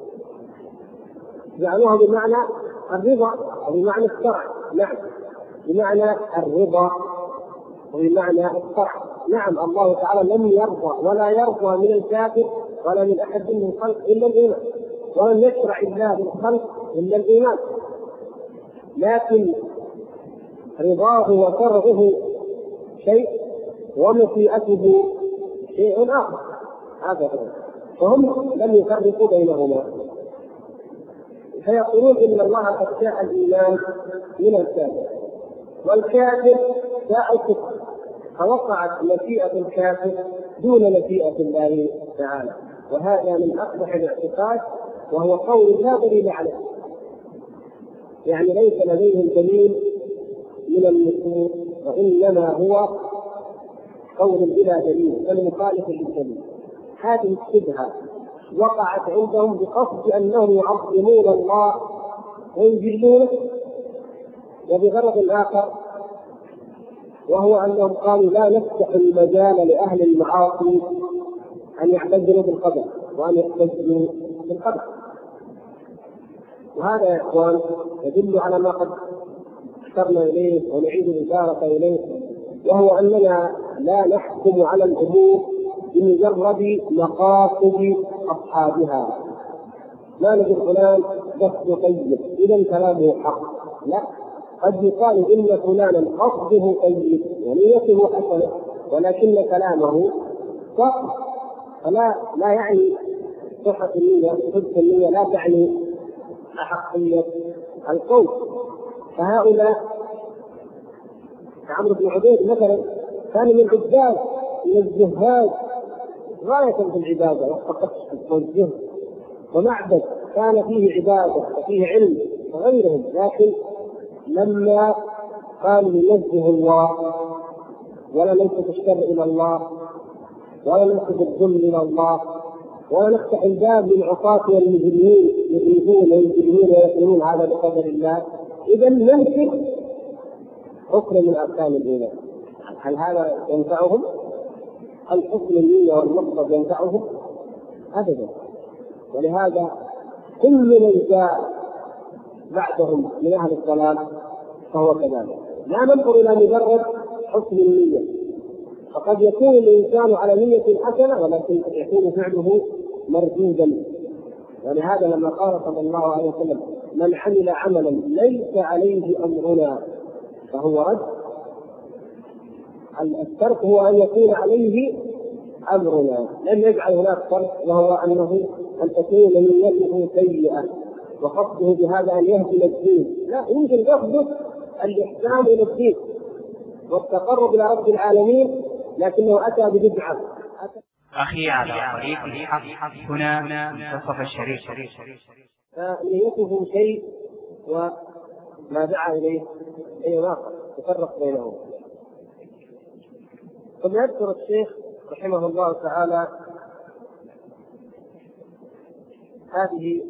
[SPEAKER 1] جعلوها بمعنى الرضا وبمعنى الشرع. نعم، بمعنى الرضا وبمعنى الشرع. نعم، الله تعالى لم يرضى ولا يرضى من الكافر ولا من أحد من الخلق إلا الإيمان، ولم يشرع الله بالخلق إلا الإيمان، لكن رضاه وشرعه شيء ومشيئته شيء آخر. هذا هو، فهم لم يفرقوا بينهما، فيقولون إن الله قد شاء الإيمان من الكافر، والكافر شاء الكفر، فوقعت مشيئة الكافر دون مشيئة الله تعالى. وهذا من أقبح الاعتقاد وهو قول لا دليل عليه، يعني ليس لديهم دليل من النصوص، وإنما هو قول بلا دليل بل مخالف للدليل. هذه الشبهة وقعت عندهم بقصد أنهم يعظمون الله ويجلونه، وبغرض آخر وهو أنهم قالوا لا نفتح المجال لأهل المعاصي أن يعتذروا بالقدر وأن يعتذروا بالقدر. وهذا يا إخوان يدل على ما قد اشرنا إليه ونعيد الإشارة إليه، وهو أننا لا نحكم على الأمور بمجرد مقاصد أصحابها. ما نقول فلان بس طيب إذا كلامه حق، لا، قد يقال إن فلانا قصده طيب ونيته حسنة ولكن كلامه صح، فلا يعني صحة النية، صدق النية لا تعني أحقية القول. فهؤلاء عمرو بن عبيد مثلا كان من عباد، من الزهاد غاية في العبادة والتقصف والزهد، ومعبد كان فيه عبادة وفيه علم وغيرهم، لكن لما قالوا ننزه الله ولا ننسب الشر إلى الله ولا ننسب الظلم إلى الله ولا نفتح الباب للعصاة والمجرمين يريدون ويجرمون ويقولون هذا بقدر الله، إذا ننكر ركن من أركان الإيمان. هل هذا ينفعهم؟ هل حسن النية والمقصد ينفعهم؟ أبدا. ولهذا كل من جاء بعدهم من أهل الضلال فهو كذلك. لا ننظر إلى مجرد حسن النية، فقد يكون الإنسان على نية حسنة ولكن يكون فعله مردودا. ولهذا لما قال صلى الله عليه وسلم من عمل عملا ليس عليه أمرنا فهو رد، الترك هو أن يكون عليه أمرنا، لم يجعل هناك فرق، وهو أن تكون نيته سيئة وقصده بهذا أن يهدم الدين، لا، يمكن قصده الإحسان إلى الدين والتقرب إلى رب العالمين، لكنه أتى بدعة.
[SPEAKER 2] أخي على طريق الحق هنا منتصف الشريف،
[SPEAKER 1] فنيته شيء وما دعا إليه شيء آخر تفرق بينهم. ثم يذكر الشيخ رحمه الله تعالى هذه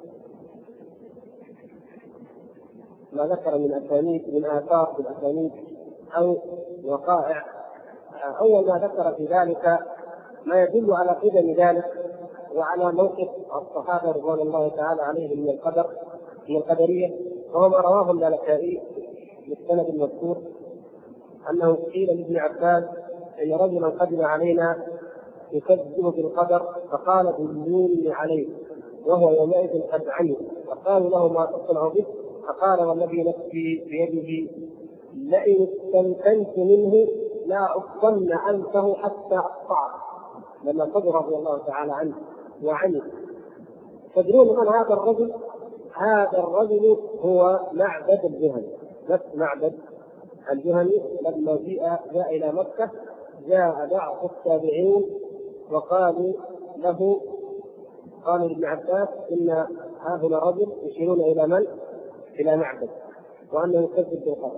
[SPEAKER 1] ما ذكر من أسانيد، من آثار في الأسانيد أو وقائع. أول ما ذكر في ذلك ما يدل على قدم ذلك وعلى موقف الصحابة رضوان الله تعالى عليهم من القدر، من القدرية، وهو ما رواه اللالكائي بالسند المذكور أنه قيل لابن عباس أن رجلا قدم علينا يكذب بالقدر فقال دلوني عليه وهو يومئذ قد عمي، فقالوا له ما تصنع به؟ فقال والذي نفسي بيده لئن استمكنت منه لا أفضن أنفه حتى أقطعه، لما صدر رضي الله تعالى عنه وعنه. تدرون من هذا الرجل؟ هذا الرجل هو معبد الجهني، نفس معبد الجهني. لما جاء إلى مكة جاء بعض التابعين وقالوا له، قالوا لابن عباس إن هذا رجل يشيرون إلى من؟ إلى معبد، وأنه يكذب بالقدر.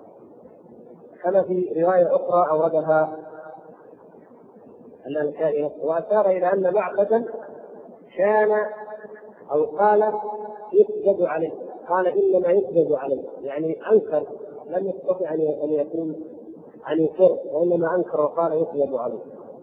[SPEAKER 1] كما في رواية أخرى أوردها اللالكائي وأشار إلى أن معبدا كان أو قال يسجد عليه، قال إنما يسجد عليه، يعني أنكر، لم يستطع أن يكون أن يقر، وإنما أنكر وقال يسجد عليه.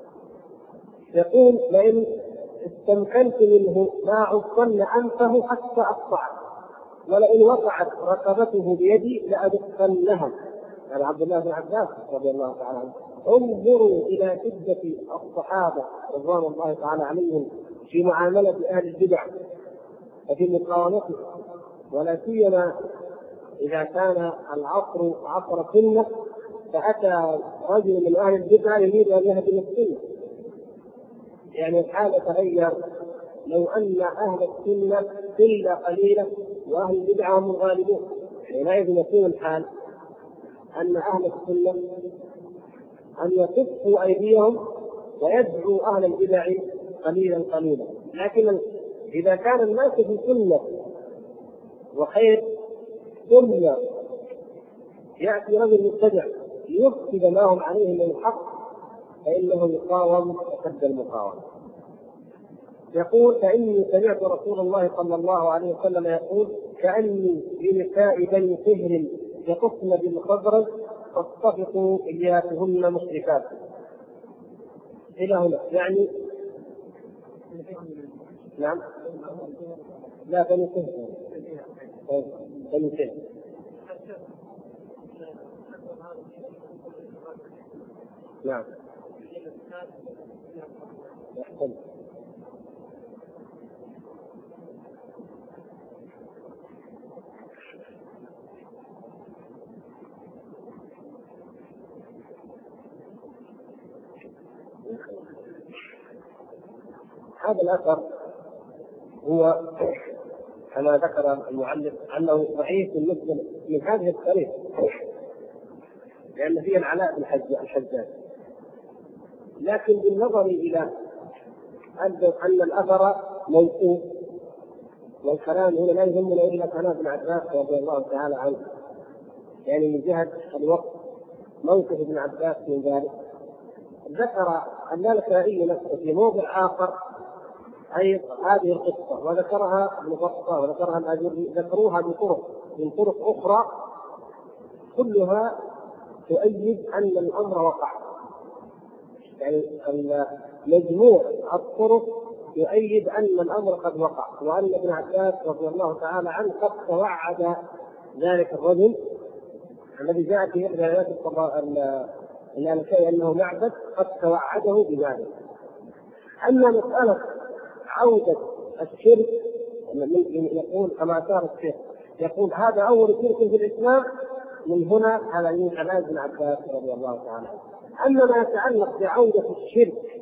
[SPEAKER 1] يقول لئن استمكنت منه لا أفضن أنفه حتى أقطعه، ولئن وقعت رقبته بيدي لأدخلنها. يعني عبد الله بن عباس رضي الله تعالى عنه. انظروا إلى شدة الصحابة رضوان الله تعالى عليهم في معاملة أهل البدع وفي مقاومته، ولا سيما إذا كان العصر عصر سنة فأتى رجل من أهل البدع يريد أن يهدم السنة. يعني الحال تغير لو أن أهل السنة قلة قليلة وأهل البدع هم الغالبون، حينئذ يكون الحال أن أهل السنة أن يكفوا أيديهم ويدعوا أهل البدع قليلا قليلا. لكن إذا كان الناس في سنة وخير ثم يأتي رجل مبتدع ليفسد ما هم عليه من الحق فإنه يقاوم أشد المقاومة. يقول: فإني سمعت رسول الله صلى الله عليه وسلم يقول: كأني بنساء بني فهر يطفن بالخضر فاصطفقوا إياتهن مشركات. إلى هنا يعني نعم لا بني فهر بني فهر نعم يحسن. هذا الأثر هو كما ذكر المؤلف أنه ضعيف بالنسبة من هذه الطريقة، لأن فيه العلاء بن الحجاج، لكن بالنظر إلى أن الأثر موقوف، والكلام هنا لا يهمنا إلا كلام ابن عباس رضي الله تعالى عنه، يعني من جهة الوقت موقف ابن عباس من ذلك. ذكر اللالكائي نفسه في موضع آخر أي هذه القصة، وذكرها ابن بطة وذكرها الأجري، ذكروها من طرق أخرى كلها تؤيد أن الأمر وقع. يعني مجموع الطرق يؤيد أن الأمر قد وقع، وأن ابن عباس رضي الله تعالى عنه قد توعد ذلك الرجل الذي جاء في إحدى آيات الألكي أنه معبد، قد توعده بذلك. أما مسألة عودة الشرك يقول كما أشار الشيخ، يقول هذا أول شرك في الإسلام، من هنا هذا من كلام ابن عباس رضي الله تعالى عنه. أما ما يتعلق بعودة الشرك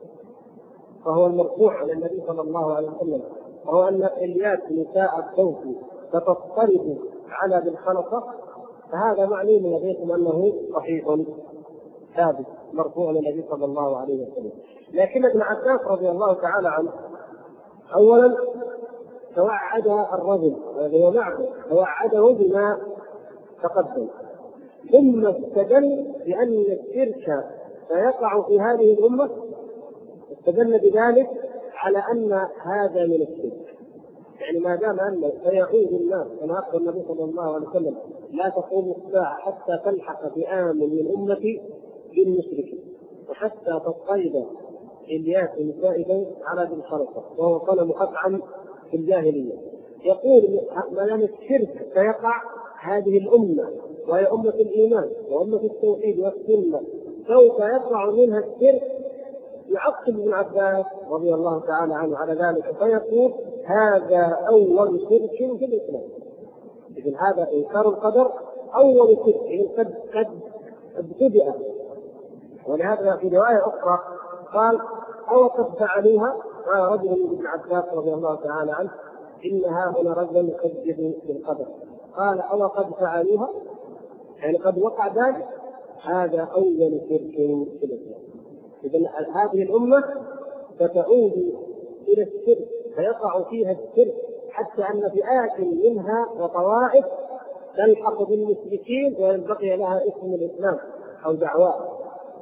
[SPEAKER 1] فهو المرفوع عن النبي صلى الله عليه وسلم، وهو أن إليات نساء الصوت ستضطرب على بالخلطة، فهذا معلوم لديكم أنه صحيح ثابت مرفوع عن النبي صلى الله عليه وسلم. لكن ابن عباس رضي الله تعالى عنه أولا توعد الرجل الذي هو معبد، توعده بما تقدم، ثم استدل بأن الشرك سيقع في هذه الأمة، استدل بذلك على أن هذا من الشرك. يعني ما دام أنه سيعود الناس كما أخبر النبي صلى الله عليه وسلم: لا تقوم الساعة حتى تلحق فئام من أمتي بالمشركين وحتى تضطرب إلياس نسائهم على ذي الخلطة، وهو صنم أطعم في الجاهلية. يقول ما دام الشرك سيقع هذه الأمة وهي أمة الإيمان وأمة التوحيد والسنة سوف يقع منها الشرك، يعقب ابن عباس رضي الله تعالى عنه على ذلك فيقول: هذا أول شرك في الإسلام. إذن هذا إنكار القدر أول شرك قد ابتدأ. ولهذا في رواية أخرى قال: أو قد فعلوها. قال رجل من ابن عباس رضي الله تعالى عنه: إنها هنا رجل يكذب بالقدر. قال: أو قد فعلوها، يعني قد وقع ذلك. هذا أول شرك في الإسلام. إذن هذه الأمة ستعود إلى الشرك، فيقع فيها الشرك حتى أن فئات منها وطوائف تلحق بالمشركين وينبقي لها اسم الإسلام أو دعواه.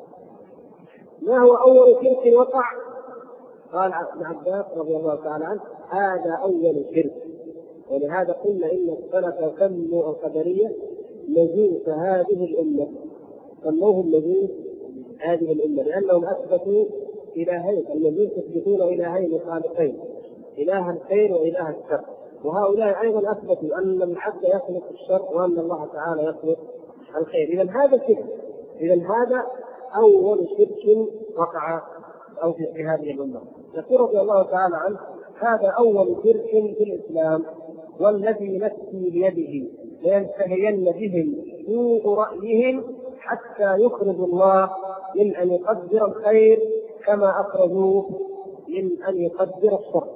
[SPEAKER 1] ما هو أول شرك وقع؟ قال ابن عباس رضي الله تعالى عنه: هذا أول شرك. ولهذا قلنا إن السلف سموا القدرية مجوس هذه الأمة، سموهم مجوس هذه الأمة لأنهم أثبتوا إلهين، المجوس يثبتون إلهين خالقين، إله الخير وإله الشر، وهؤلاء أيضا أثبتوا أن العبد يخلق الشر وأن الله تعالى يخلق الخير. إذن هذا شرك، إذن هذا أول شرك وقع أو في هذه الأمة. يقول رضي الله تعالى عنه: هذا أول شرك في الإسلام، والذي نفسي بيده لينتهين بهم سوء رأيهم حتى يخرج الله من أن يقدر الخير كما أخرجوه من أن يقدر الشر.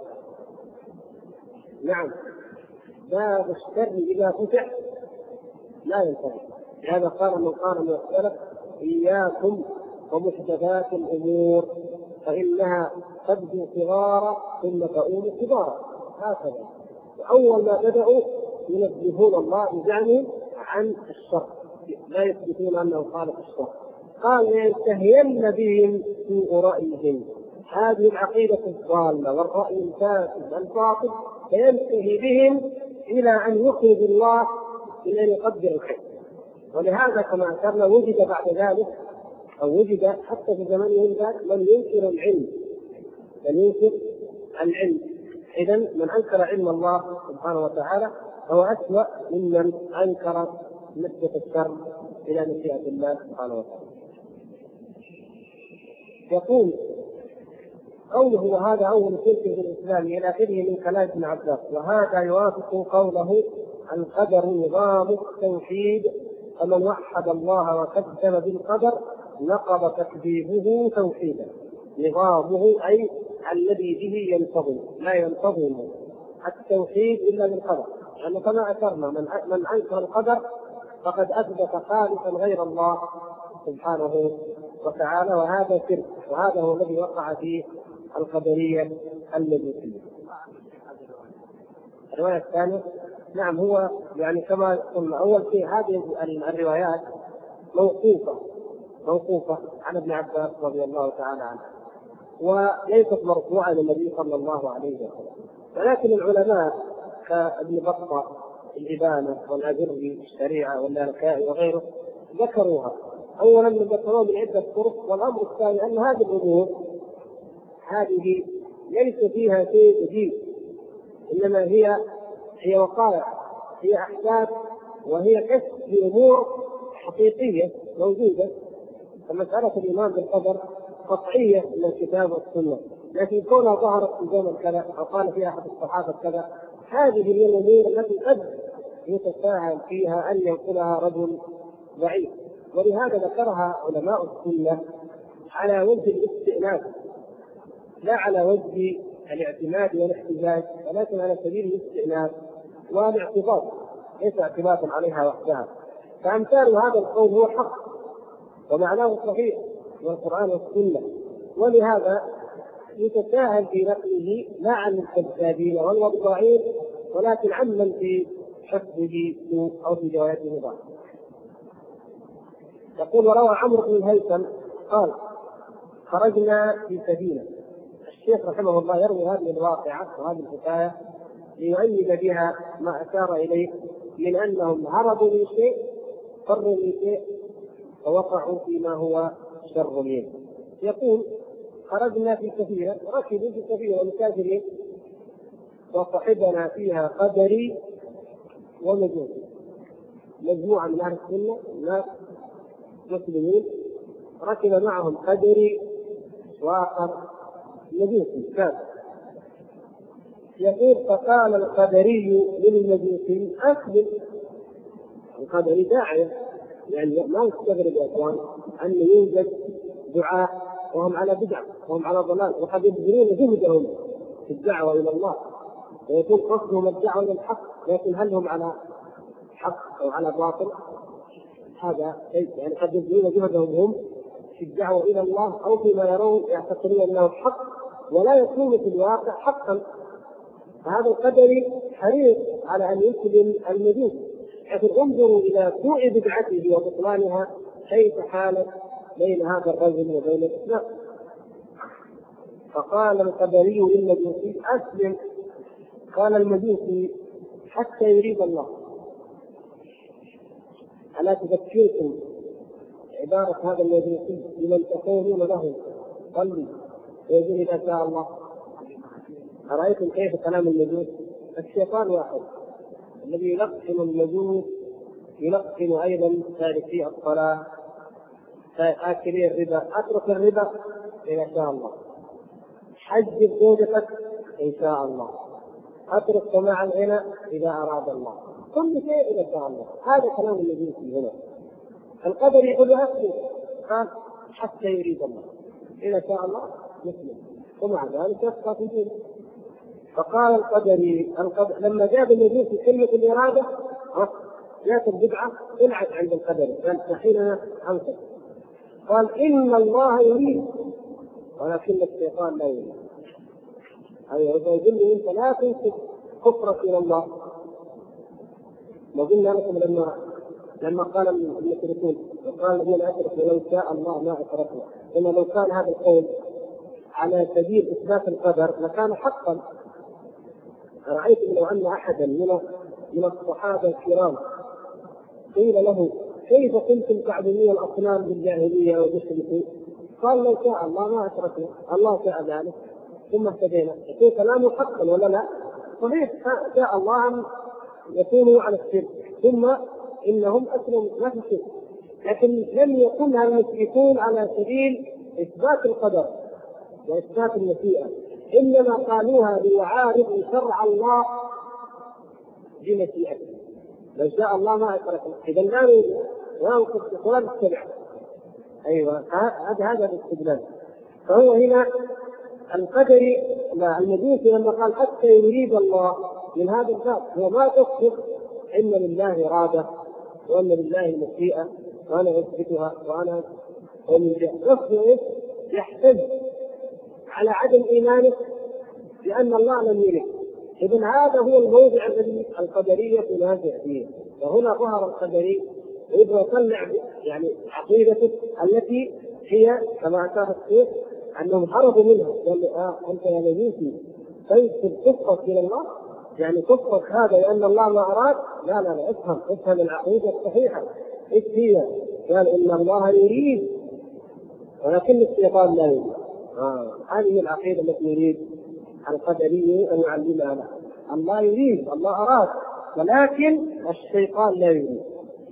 [SPEAKER 1] نعم، باب الشر إذا فتح لا ينتهي. لهذا قال من قال من السلف: إياكم ومحدثات الأمور فإنها تبدو صغارا ثم تؤول كبارا، هكذا. وأول ما بدأوا ينزهون الله بزعمهم عن الشر، لا يثبتون أنه خالق الشر. قال لينتهين بهم سوء رأيهم، هذه العقيدة الضالة والرأي الفاسد الباطل فينتهي بهم إلى أن يخرج الله من أن يقدر الخير. ولهذا كما أشرنا وجد بعد ذلك أو وجد حتى في زمانهم ذاك من ينكر العلم، إذن من أنكر علم الله سبحانه وتعالى هو أسوأ ممن أنكر نسبة الشر إلى مشيئة الله سبحانه وتعالى. يقول قوله وهذا أول شرك في الإسلام إلى آخره من كلام ابن عباس، وهذا يوافق قوله القدر نظام التوحيد، فمن وحد الله وكذب بالقدر نقض تكذيبه توحيدا. نظامه أي الذي به ينتظم، لا ينتظم التوحيد إلا بالقدر، لأنه كما أشرنا من أنكر القدر فقد أثبت خالقا غير الله سبحانه وتعالى، وهذا شرك، وهذا هو الذي وقع فيه القدرية المجوسية. الرواية الثانية نعم هو يعني كما قلنا أول شيء هذه الروايات موقوفة عن ابن عباس رضي الله تعالى عنه، وليست مرفوعة للنبي صلى الله عليه وسلم. ولكن العلماء كابن بطة الإبانة والأجري الشريعة واللالكائي وغيره ذكروها. أولا ذكروها من عدة طرق، والأمر الثاني أن هذه الأمور هذه ليس فيها شيء جديد، إنما هي وقائع، هي أحداث، وهي كشف لأمور حقيقية موجودة. فمسألة الإيمان بالقدر قطعية من الكتاب والسنة، لكن كونها ظهرت في زمن كذا أو قال فيها أحد الصحابة كذا، هذه هي الأمور التي قد يتساهل فيها أن ينقلها رجل ضعيف. ولهذا ذكرها علماء السنة على وجه الاستئناس، لا على وجه الاعتماد والاحتجاج، ولكن على سبيل الاستئناس والاعتباط، ليس اعتمادا عليها وحدها. فأمثال هذا القول هو حق ومعناه صحيح من القرآن والسنة، ولهذا يتساهل في نقله لا عن الكذابين والوضاعين، ولكن عمن في حفظه أو في روايته ضعف. يقول وروى عمرو بن الهيثم قال خرجنا في سفينة. الشيخ رحمه الله يروي هذه الواقعة وهذه الحكاية ليؤيد بها ما أشار إليه من أنهم هربوا من شيء، فروا من شيء، فوقعوا فيما هو شر منه. يقول خرجنا في سفينة، ركبوا في سفينة مسافرين، وصحبنا فيها قدري ومجوسي، مجموعة من أهل السنة ناس مسلمين، ركب معهم قدري وآخر مجوسي كافر. يقول فقال القدري للمجوسي أسلم. القدري داعية، يعني ما يستغرب يا اخوان ان يوجد دعاة وهم على بدعة وهم على ضلال، وقد يبذلون جهدهم في الدعوة إلى الله، ويكون قصدهم الدعوة إلى الحق، لكن هل هم على حق أو على باطل؟ هذا يعني قد يبذلون جهدهم هم في الدعوة إلى الله أو فيما يرون يعتقدون أنه حق ولا يكون في الواقع حقا. فهذا القدري حريص على أن يسلم المجوس، لكن انظروا إلى سوء بدعته وبطلانها كيف حالت بين هذا الرجل وبين الإسلام. فقال القدري للمجوسي أسلم. قال المجوسي حتى يريد الله. ألا تذكركم عبارة هذا المجوسي لمن تقولون له صلي ويقول إذا شاء الله؟ أرأيتم كيف كلام المجوس؟ الشيطان واحد الذي يلقن المجوس يلقن أيضا تاركي الصلاة، آكلي الربا أترك الربا إذا شاء الله، حجب زوجتك إن شاء الله، أترك سماع الغنى إذا أراد الله، كل شيء إذا شاء الله. هذا كلام المجوس هنا. القدر يقول أسلم، قال حتى يريد الله، إذا شاء الله مسلم، ومع ذلك يبقى في دينه. فقال القدري لما جاب المجوس كلمة الإرادة جاءت البدعة طلعت عند القدري، فحين أنفذ قال إن الله يريد، ولكن الشيطان لا يريد. هذا يدل أنت لا تنسب كفرك إلى الله. وقلنا لكم لما قال المشركون وقال الذين أشركوا لو شاء الله ما أشركنا، إن لو كان هذا القول على سبيل إثبات القدر لكان حقا. رأيتم لو أن أحدا من الصحابة الكرام قيل له كيف كنتم تعبدون الأصنام بالجاهلية وتشركوا؟ قال لو شاء الله ما أشركنا، الله شاء ذلك ثم اهتدينا. يكون كلامه حقا ولا لا؟ صحيح، شاء الله أن يكونوا على الشرك ثم إنهم أسلموا ما في شرك، لكن لم يكن المشركون على سبيل إثبات القدر وإثبات المشيئة، إنما قالوها ليعارضوا شرع الله بمشيئته. لو شاء الله ما أشركنا، إذا لا نصدق ولا نتبع. أيوة هذا الاستدلال. فهو هنا القدري المجوسي لما قال حتى يريد الله من هذا الباب، هو ما تصدق إن لله إرادة وأن لله مشيئة وأنا أثبتها وأنا نفسه يحتج على عدم إيمانك بأن الله لم يرد. إذن هذا هو الموضع الذي القدرية تنازع فيه. وهنا ظهر القدري ويبغى يطلع يعني عقيدته التي هي كما أشار الشيخ أنهم هربوا منها. قال أنت يا مجوسي تنسب كفرك إلى الله، يعني كفرك هذا لأن الله ما أراد. لا افهم العقيدة الصحيحة إيش هي. قال إن الله يريد ولكن الشيطان لا يريد. هذه العقيدة التي يريد القدري أن يعلمها له. الله يريد، الله أراد، ولكن الشيطان لا يريد.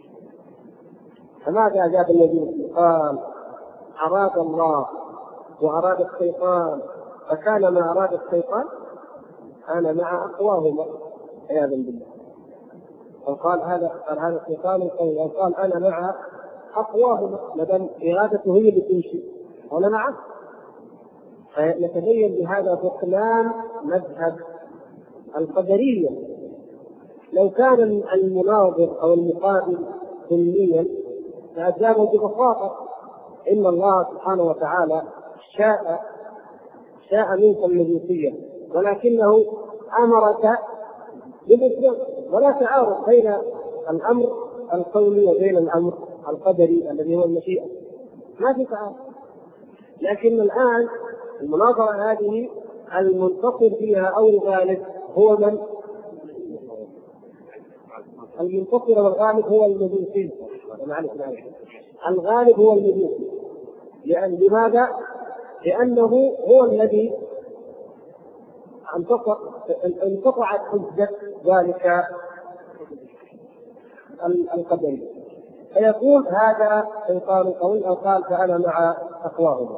[SPEAKER 1] فماذا أجاب النبي؟ قال أراد الله وأراد الشيطان، فكان ما أراد الشيطان أنا مع أقواهما عياذا بالله. وقال هذا الشيطان القوي، وقال أنا مع أقواهما، لأن إرادته هي اللي تمشي ولا نعم. فنتبين بهذا بطلان مذهب القدرية. لو كان المناظر أو المقابل سنيا فأجابه ببساطة إن الله سبحانه وتعالى شاء منك المجوسية ولكنه أمرك بالإسلام، ولا تعارض بين الأمر القولي وبين الأمر القدري الذي هو المشيئة، ما في تعارض. لكن الآن المناظرة هذه المنتصر فيها أو الغالب هو من؟ المنتصر والغالب هو المجوسي. الغالب هو المجوسي. لماذا؟ لأنه هو الذي انقطعت حجة ذلك القدري، فيقول هذا شيطان قوي أو قال فأنا مع تقواهم.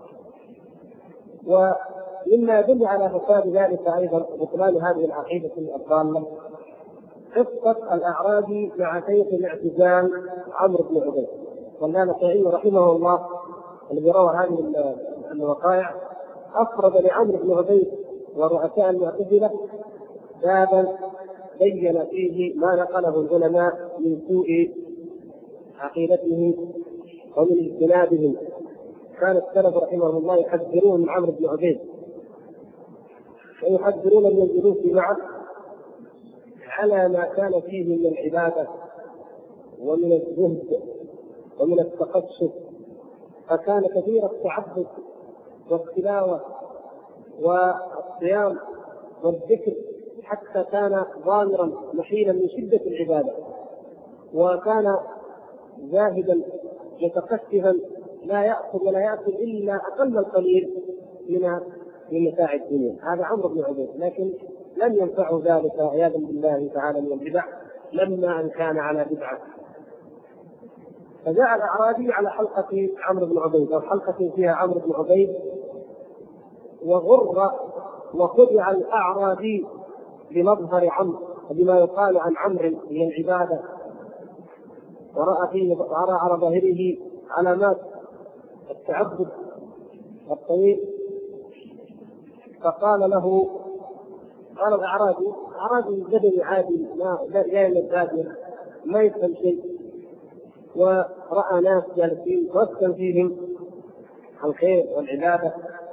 [SPEAKER 1] ومما يدل على فساد ذلك أيضا بطلان هذه العقيدة الضالة قصة الأعرابي مع شيخ الاعتزال عمرو بن عبيد. والنسائي رحمه الله الذي روى هذه الوقائع أفرد لعمرو بن عبيد ورؤساء المعتزلة بابا بين فيه ما نقله العلماء من سوء عقيدته ومن اجتنابهم. كان السلف رحمه الله يحذرون من عمرو بن عبيد ويحذرون من الجلوس معه على ما كان فيه من العبادة ومن الزهد ومن التقشف، فكان كثير التعبد والتلاوة والصيام والذكر حتى كان ضامرا محيلا من شدة العبادة، وكان زاهدا متقشفا لا يأكل ولا يأكل إلا أقل القليل من متاع الدنيا. هذا عمرو بن عبيد، لكن لم ينفعه ذلك عياذا بالله تعالى من البدع لما أن كان على بدعة. فجاء الأعرابي على حلقة عمرو بن عبيد أو حلقة فيها عمرو بن عبيد وغر وخدع الأعرابي بمظهر عمرو وبما يقال عن عمرو من العبادة، ورأى على ظاهره علامات التعبد الطويل. فقال له قال الأعرابي بدوي عادي لا يلد ما يفهم شيء، ورأى ناس جالسين واسكن فيهم الخير والعبادة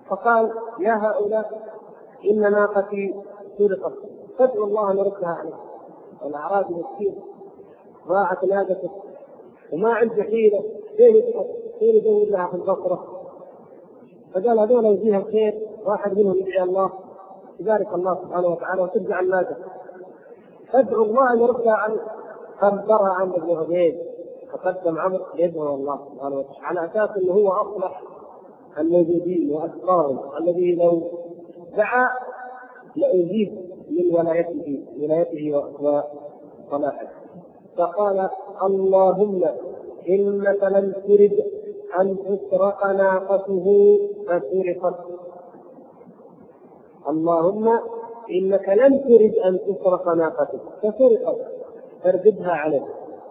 [SPEAKER 1] فقال يا هؤلاء إن ناقتي سرقت فادعوا الله أن يردها عليه. الأعرابي مسكين ضاعت ناقته وما عنده حيلة فين يدور لها في البصرة. فقال هذول يجيها الخير واحد منهم يدعي الله يبارك الله سبحانه وتعالى وترجع الناقة، فادعوا الله أن يردها عنه. خبرها عن ابن عبيد فقدم عمرو يدعو الله سبحانه وتعالى على أساس أنه هو أصلح الموجودين وأتقاهم الذي لو دعا لأجيب من ولايته وصلاحه. فقال اللهم إنك لم ترد أن تسرق ناقته فسرقت. اللهم إنك لم ترد أن تسرق ناقته فسرقت فارددها عليه.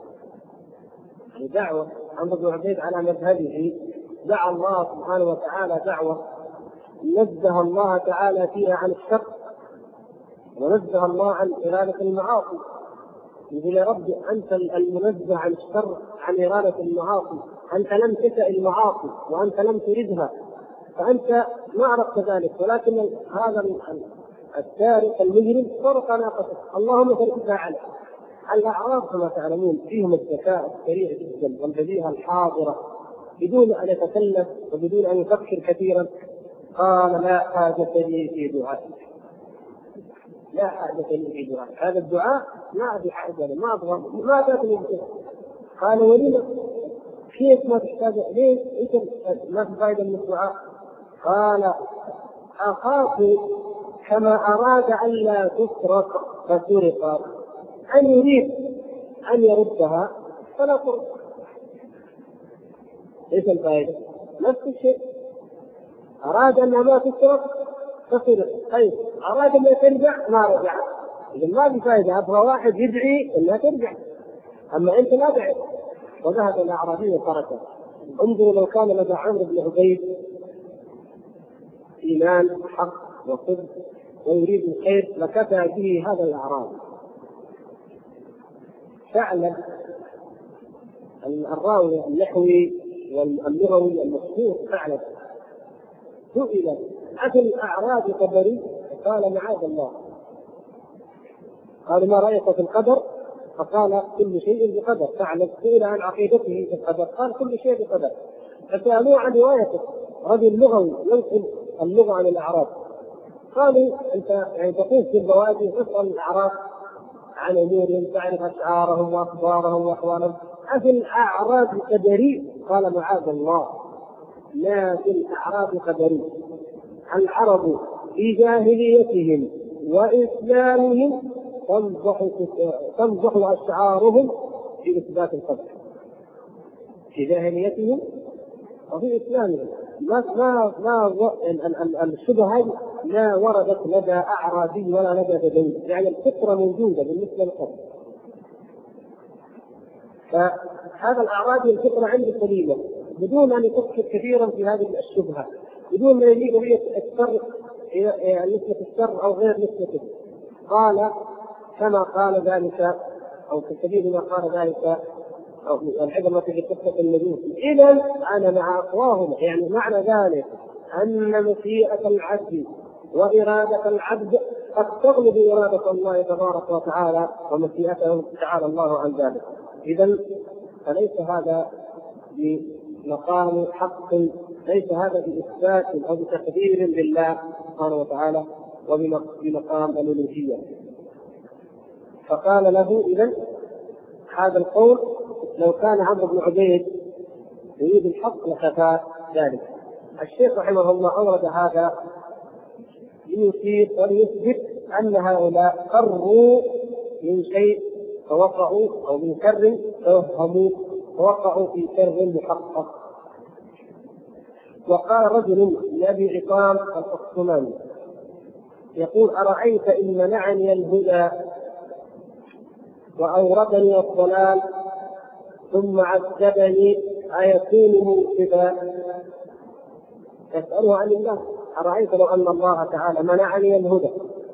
[SPEAKER 1] دعوة عمرو بن عبيد على مذهبه دعا الله سبحانه وتعالى دعوة نزه الله تعالى فيها عن الشر ونزه الله عن إرادة المعاصي. يقول يا رب أنت المنزه عن الشر عن إرادة المعاصي، أنت لم تشأ المعاصي وأنت لم تردها فأنت ما عرفت ذلك، ولكن هذا السارق المجرم سرق ناقته اللهم فردها عليه. الأعراب كما تعلمون فيهم الذكاء السريع جدا والبديهة الحاضرة بدون أن يتكلم وبدون أن يفكر كثيرا. قال لا حاجة لي في دعائك، لا حاجة لي في دعائك. هذا الدعاء ما في حاجة ما أبغى ما تأتي به. قال ولما كيف ما تحتاج ليه أنت ما في فائدة من الدعاء؟ قال أخاف كما أراد أن لا تسرق فسرق أن يريد أن يردها فلا ترد. ايش الفائدة؟ نفس الشيء، أراد أنها ما تسرق فسرق، طيب أراد أن ترجع ما رجع، إذا ما في فائدة. أبغى واحد يدعي أنها ترجع، أما أنت لا دعي. وذهب الأعرابي وتركه. انظروا لو كان لدى عمرو بن عبيد إيمان حق وصدق ويريد الخير لكفى به هذا الأعرابي. فعلا الراوي النحوي واللغوي المشهور فعلا سئل أفي الأعراب قدري؟ قال معاذ الله. قال ما رأيك في القدر؟ فقال كل شيء بقدر. فعلا سئل عن عقيدته في القدر قال كل شيء بقدر. فسألوه عن روايته رجل لغوي ينقل اللغة عن الأعراب. قالوا أنت يعني تقول في البوادي تسأل الأعراب عن أمورهم تعرف أشعارهم وأخبارهم وأحوالهم، أفي الأعراب قدري؟ قال معاذ الله لا في الأعراب قدري. العرب في جاهليتهم وإسلامهم تنضح أشعارهم في إثبات القدر. في جاهليتهم وفي إسلامهم الشبهة هذه لا وردت لدى أعرابي ولا لدى بدوي، يعني الفطرة موجودة بالنسبة للقدر. فهذا الأعرابي الفطرة عنده سليمة بدون أن يفكر كثيرا في هذه الشبهة، بدون أن يريد أن يتفرق نسبة الشر أو غير نسبته. قال كما قال ذلك أو في سبيل ما قال ذلك أو العبرة في قصة المجوس. إذا أنا مع أقواهم، يعني معنى ذلك أن مشيئة العبد وإرادة العبد قد تغلب إرادة الله تبارك وتعالى ومشيئته تعالى الله عن ذلك. إذا فليس هذا بمقام حق، ليس هذا بإثبات أو بتقدير لله سبحانه وتعالى وبمقام الألوهية. فقال له إذا هذا القول لو كان عمرو بن عبيد يريد الحق لكفى ذلك. الشيخ رحمه الله أورد هذا ليشير وليثبت أن هؤلاء قروا من شيء فوقعوا أو من شر توهموا فوقعوا في شر محقق. وقال رجل لأبي عصام الأصطماني يقول أرأيت إن منعني الهدى وأوردني الضلال ثم عذبني أيكون موقفا؟ يسأله عن الله. أرأيت لو أن الله تعالى منعني الهدى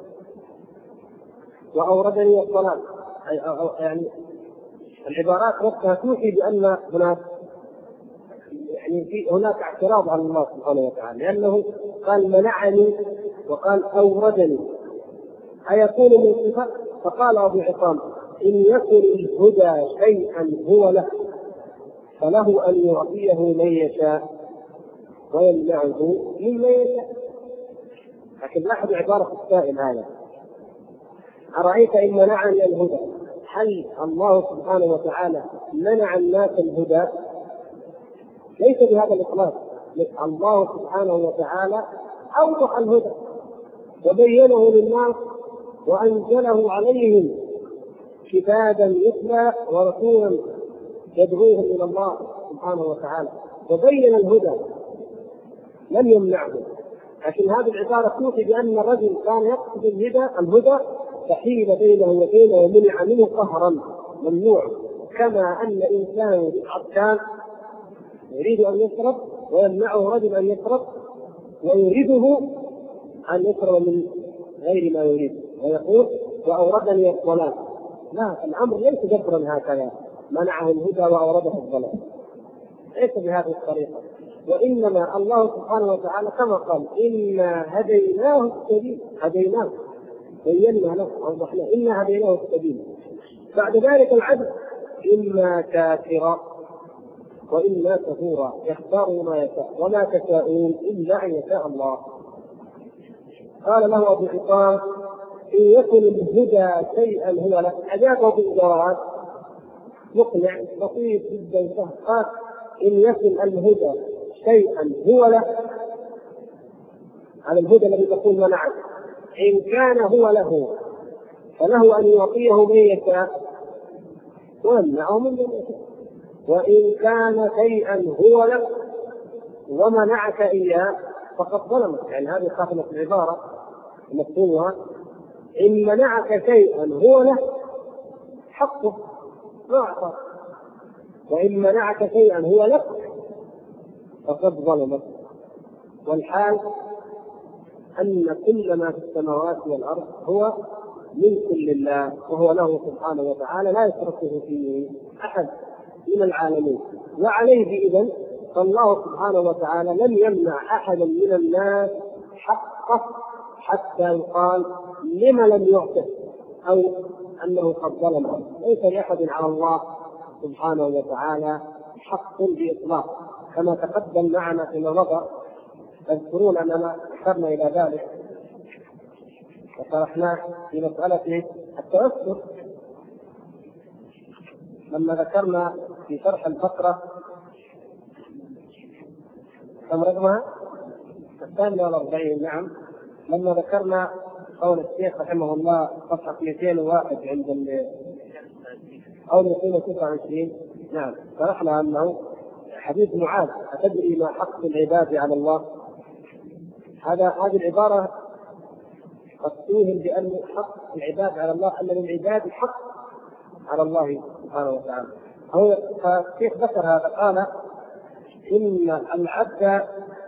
[SPEAKER 1] وأوردني الضلال، يعني العبارات نفسها توحي بأن هناك هناك اعتراض على الله سبحانه وتعالى، لأنه قال منعني وقال أوردني أيكون من صفة؟ فقال أبو عصام إن يكن الهدى شيئا هو له فله أن يعطيه من يشاء ويمنعه ممن يشاء. لكن لاحظ عبارة السائل هذا: أرأيت إن منعني الهدى، هل الله سبحانه وتعالى منع الناس الهدى؟ ليس بهذا الإطلاق. الله سبحانه وتعالى أوضح الهدى وبينه للناس وأنزله عليهم كتابا يتلى ورسولا يدعوهم إلى الله سبحانه وتعالى، وبين الهدى لم يمنعه. لكن هذه العبارة توحي بأن الرجل كان يقصد الهدى فحيل بينه وبينه ومنع منه قهرا ممنوع، كما أن إنسان عطشان يريد أن يشرب ويمنعه رجل أن يشرب ويريده أن يشرب من غير ما يريد ويقول وأوردني الضلال. لا، الأمر ليس جبرا هكذا منعه الهدى وأورده الضلال، ليس بهذه الطريقة. وإنما الله سبحانه وتعالى كما قال إنا هديناه السبيل، هديناه بينا له أوضحنا إنا هديناه السبيل. بعد ذلك العدل إما كافرا وإما كفورا يختار ما يشاء وما تشاءون إلا أن يشاء الله. قال له أبو عصام إن يكن الهدى شيئا هو له، أجابه بالجواب مقنع بسيط جدا سهل. قال إن يكن الهدى شيئا هو له، على الهدى الذي تقول منعه، إن كان هو له فله أن يعطيه من يشاء ويمنعه من يشاء، وإن كان شيئا هو له ومنعك إياه فقد ظلمك. يعني هذه خاتمة العبارة مفهومها: إن منعك شيئا هو له حقه ما أعطاك، وإن منعك شيئا هو لك فقد ظلمك. والحال أن كل ما في السماوات والأرض هو ملك لله وهو له سبحانه وتعالى لا يشركه فيه أحد من العالمين. وعليه إذن فالله سبحانه وتعالى لم يمنع أحدا من الناس حقه حتى يقال لما لم يعطه أو أنه قد ظلم. ليس لأحد على الله سبحانه وتعالى حق بإطلاق، كما تقدم معنا فيما مضى. تذكرون أننا أشرنا إلى ذلك وشرحناه في مسألة التوسل لما ذكرنا في شرح الفقرة كم رقمها؟ 42. نعم، لما ذكرنا قول الشيخ رحمه الله صفحة 201 عند أو 229. نعم، شرحنا أنه حديث معاذ أتدري ما حق العباد على الله؟ هذه العبارة قد توهم بأن حق العباد على الله أن للعباد حق على الله سبحانه وتعالى. فالشيخ ذكر هذا، قال إن العبد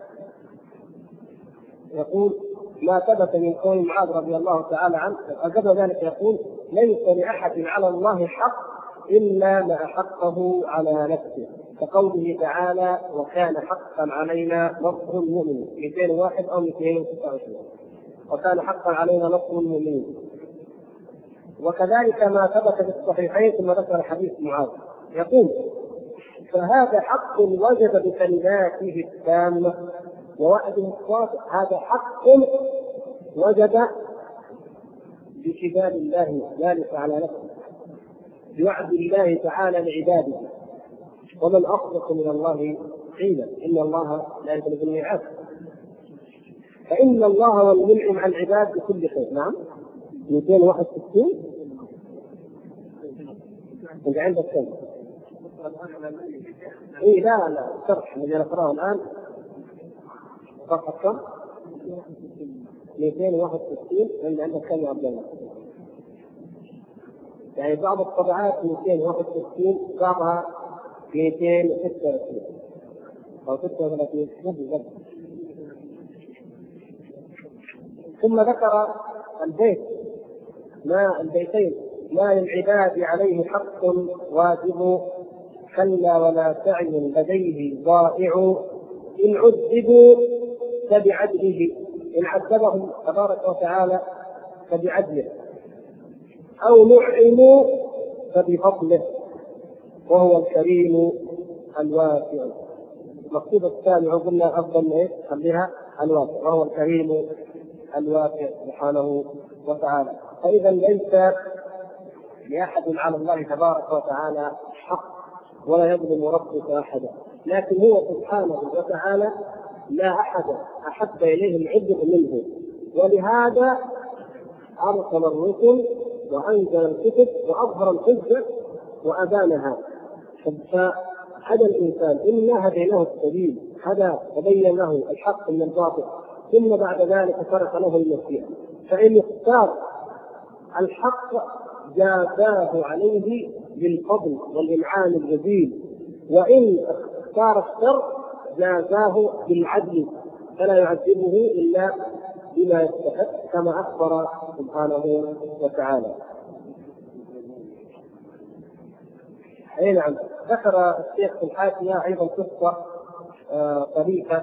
[SPEAKER 1] يقول ما ثبت من قول معاذ رضي الله تعالى عنه، وقبل ذلك يقول ليس لأحد على الله حق إلا ما حقه على نفسه، كقوله تعالى وكان حقا علينا نصر المؤمنين 201 أو 226، وكان حقا علينا نصر المؤمنين. وكذلك ما ثبت في الصحيحين ثم ذكر حديث معاذ يقول فهذا حق وجب بكلماته التامة ووعده الصادق. هذا حق وجب بكتاب الله ذلك على نفسه بوعد الله تعالى لعباده، ومن أصدق من الله قيلا إن الله لا يخلف الميعاد. فإن الله هو المنعم على العباد بكل خير. نعم 261 انت عندك كم؟ اي لا الشرح الذي نقراه الان صفحه كم؟ 261 عندك كم يا عبد الله؟ يعني بعض الطبعات 261 بعضها 226 او 36 بالضبط. ثم ذكر البيت البيتين ما للعباد عليه حق واجب كلا ولا سعي لديه ضائع إن عذبوا فبعدله، إن عذبهم تبارك وتعالى فبعدله، أو نعموا فبفضله، وهو الكريم الواسع. المقصود الثاني قلنا أفضل إيه؟ خليها الواسع، وهو الكريم الواسع سبحانه وتعالى. فإذا ليس لأحد على الله تبارك وتعالى حق، ولا يظلم ربك أحدا، لكن هو سبحانه وتعالى لا أحد أحب إليه العذر منه، ولهذا أرسل الرسل وأنزل الكتب وأظهر الحجة وأبانها. فهدى الإنسان إنا هديناه السبيل، هدى وبين له الحق من الباطل، ثم بعد ذلك ترك له المسيح. فإن اختار الحق جازاه عليه بالفضل والإنعام الجزيل، وإن اختار الشر جازاه بالعدل فلا يعذبه إلا بما يستحق كما أخبر سبحانه وتعالى. أي نعم. ذكر الشيخ في الحاشية أيضا قصة طريفة،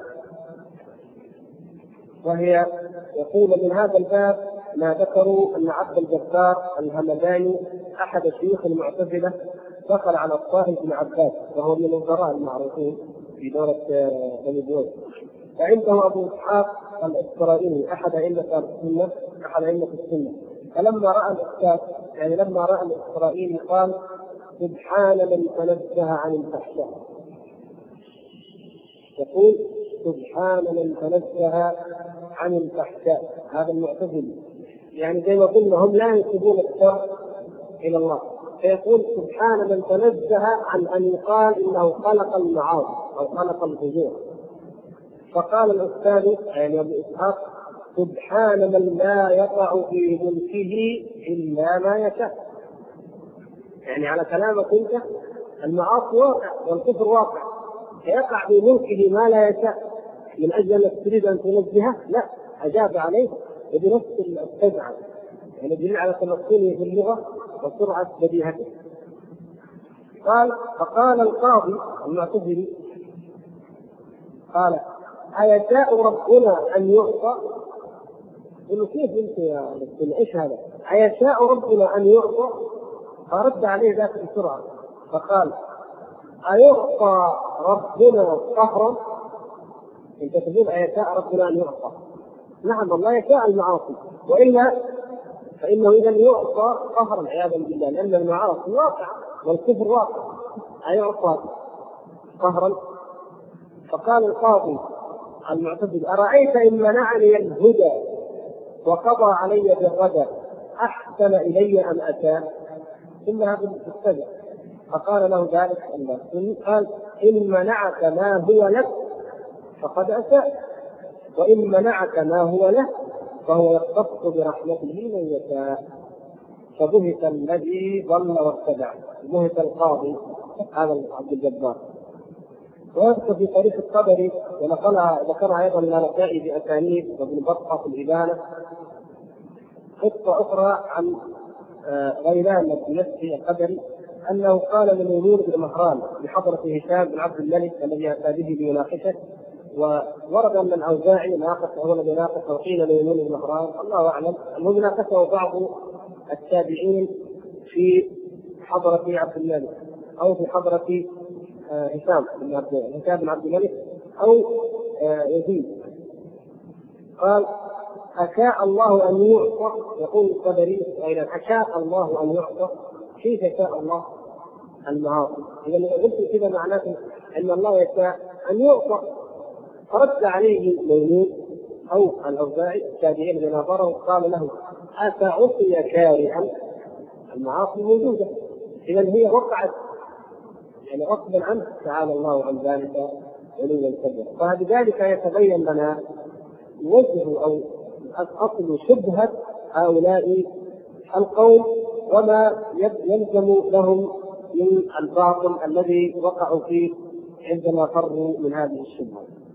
[SPEAKER 1] وهي يقول من هذا الباب ما ذكروا أن عبد الجبار الهمداني أحد شيوخ المعتزلة دخل على الطاهر بن عباس، وهو من الوزراء المعروفين في دولة بني بويه، فعنده أبو إسحاق الإسرائيلي أحد أئمة السنة، فلما رأى الأستاذ لما رأى الإسرائيلي قال سبحان من تنزه عن الفحشاء. يقول سبحان من تنزه عن الفحشاء. هذا المعتزلي يعني زي ما قلنا هم لا ينسبون الشر إلى الله، فيقول سبحان من تنزه عن أن يقال إنه خلق المعاصي أو خلق الفجور. فقال الأستاذ يعني أبو إسحاق سبحان من لا يقع في ملكه إلا ما يشاء. يعني على كلامك أنت المعاصي واقع والكفر واقع، فيقع في ملكه ما لا يشاء من أجل أنك تريد أن تنزهه؟ لا، أجاب عليه وبنفس السجعة، يعني دليل على تمكنه في اللغة وسرعة بديهته. فقال القاضي المعتزلي قال أيشاء ربنا أن يعطى؟ قل كيف انت يا مسلم ايش هذا؟ أيشاء ربنا أن يعطى؟ فرد عليه ذاك بسرعة فقال أيعطى ربنا قهرا؟ انت تقول أيشاء ربنا أن يعطى؟ نعم الله يشاء المعاصي، وإلا فإنه إذا يعطى قهرا عياذا بالله، لأن المعاصي واقع والكفر واقع. أيعطى قهرا؟ فقال القاضي المعتزلي أرأيت إن منعني الهدى وقضى علي بالردى أحسن إلي أم أساء؟ إنها بالسبع. فقال له ذلك الله قال إن منعك ما هو لك فقد أساء، وإن منعك ما هو له فهو يختص برحمته من يشاء. فبهت الذي ضل واتبع، بهت القاضي هذا عبد الجبار. ويذكر في تاريخ الطبري ونقلها ذكرها ايضا النسائي باسانيد وابن بطه في الابانه قصه اخرى عن غيلان الدمشقي القدري انه قال لميمون بن مهران بحضره هشام بن عبد الملك الذي اتى به ليناقشه، وورد ان الاوزاعي ناقشه هو الذي ناقشه وقيل لميمون بن مهران الله اعلم انه ناقشه بعض التابعين في حضره عبد الملك او في حضره هشام بن عبد الملك أو يزيد. قال أشاء الله أن يعطى، يقول الطبري أيضا أشاء الله أن يعطى، كيف شاء الله المعاصي؟ إذا قلت كذا معناته أن الله يشاء أن يعطى. فرد عليه ميمون أو الأوزاعي التابعين الذين نظروا قال له أفعصي كارها؟ المعاصي موجودة، إذا هي وقعت يعني غصبا عنه تعالى الله عن ذلك علوا كبيرا. فبذلك يتبين لنا وجه او اصل شبهه هؤلاء القوم وما يلزم لهم من الباطل الذي وقعوا فيه عندما فروا من هذه الشبهه.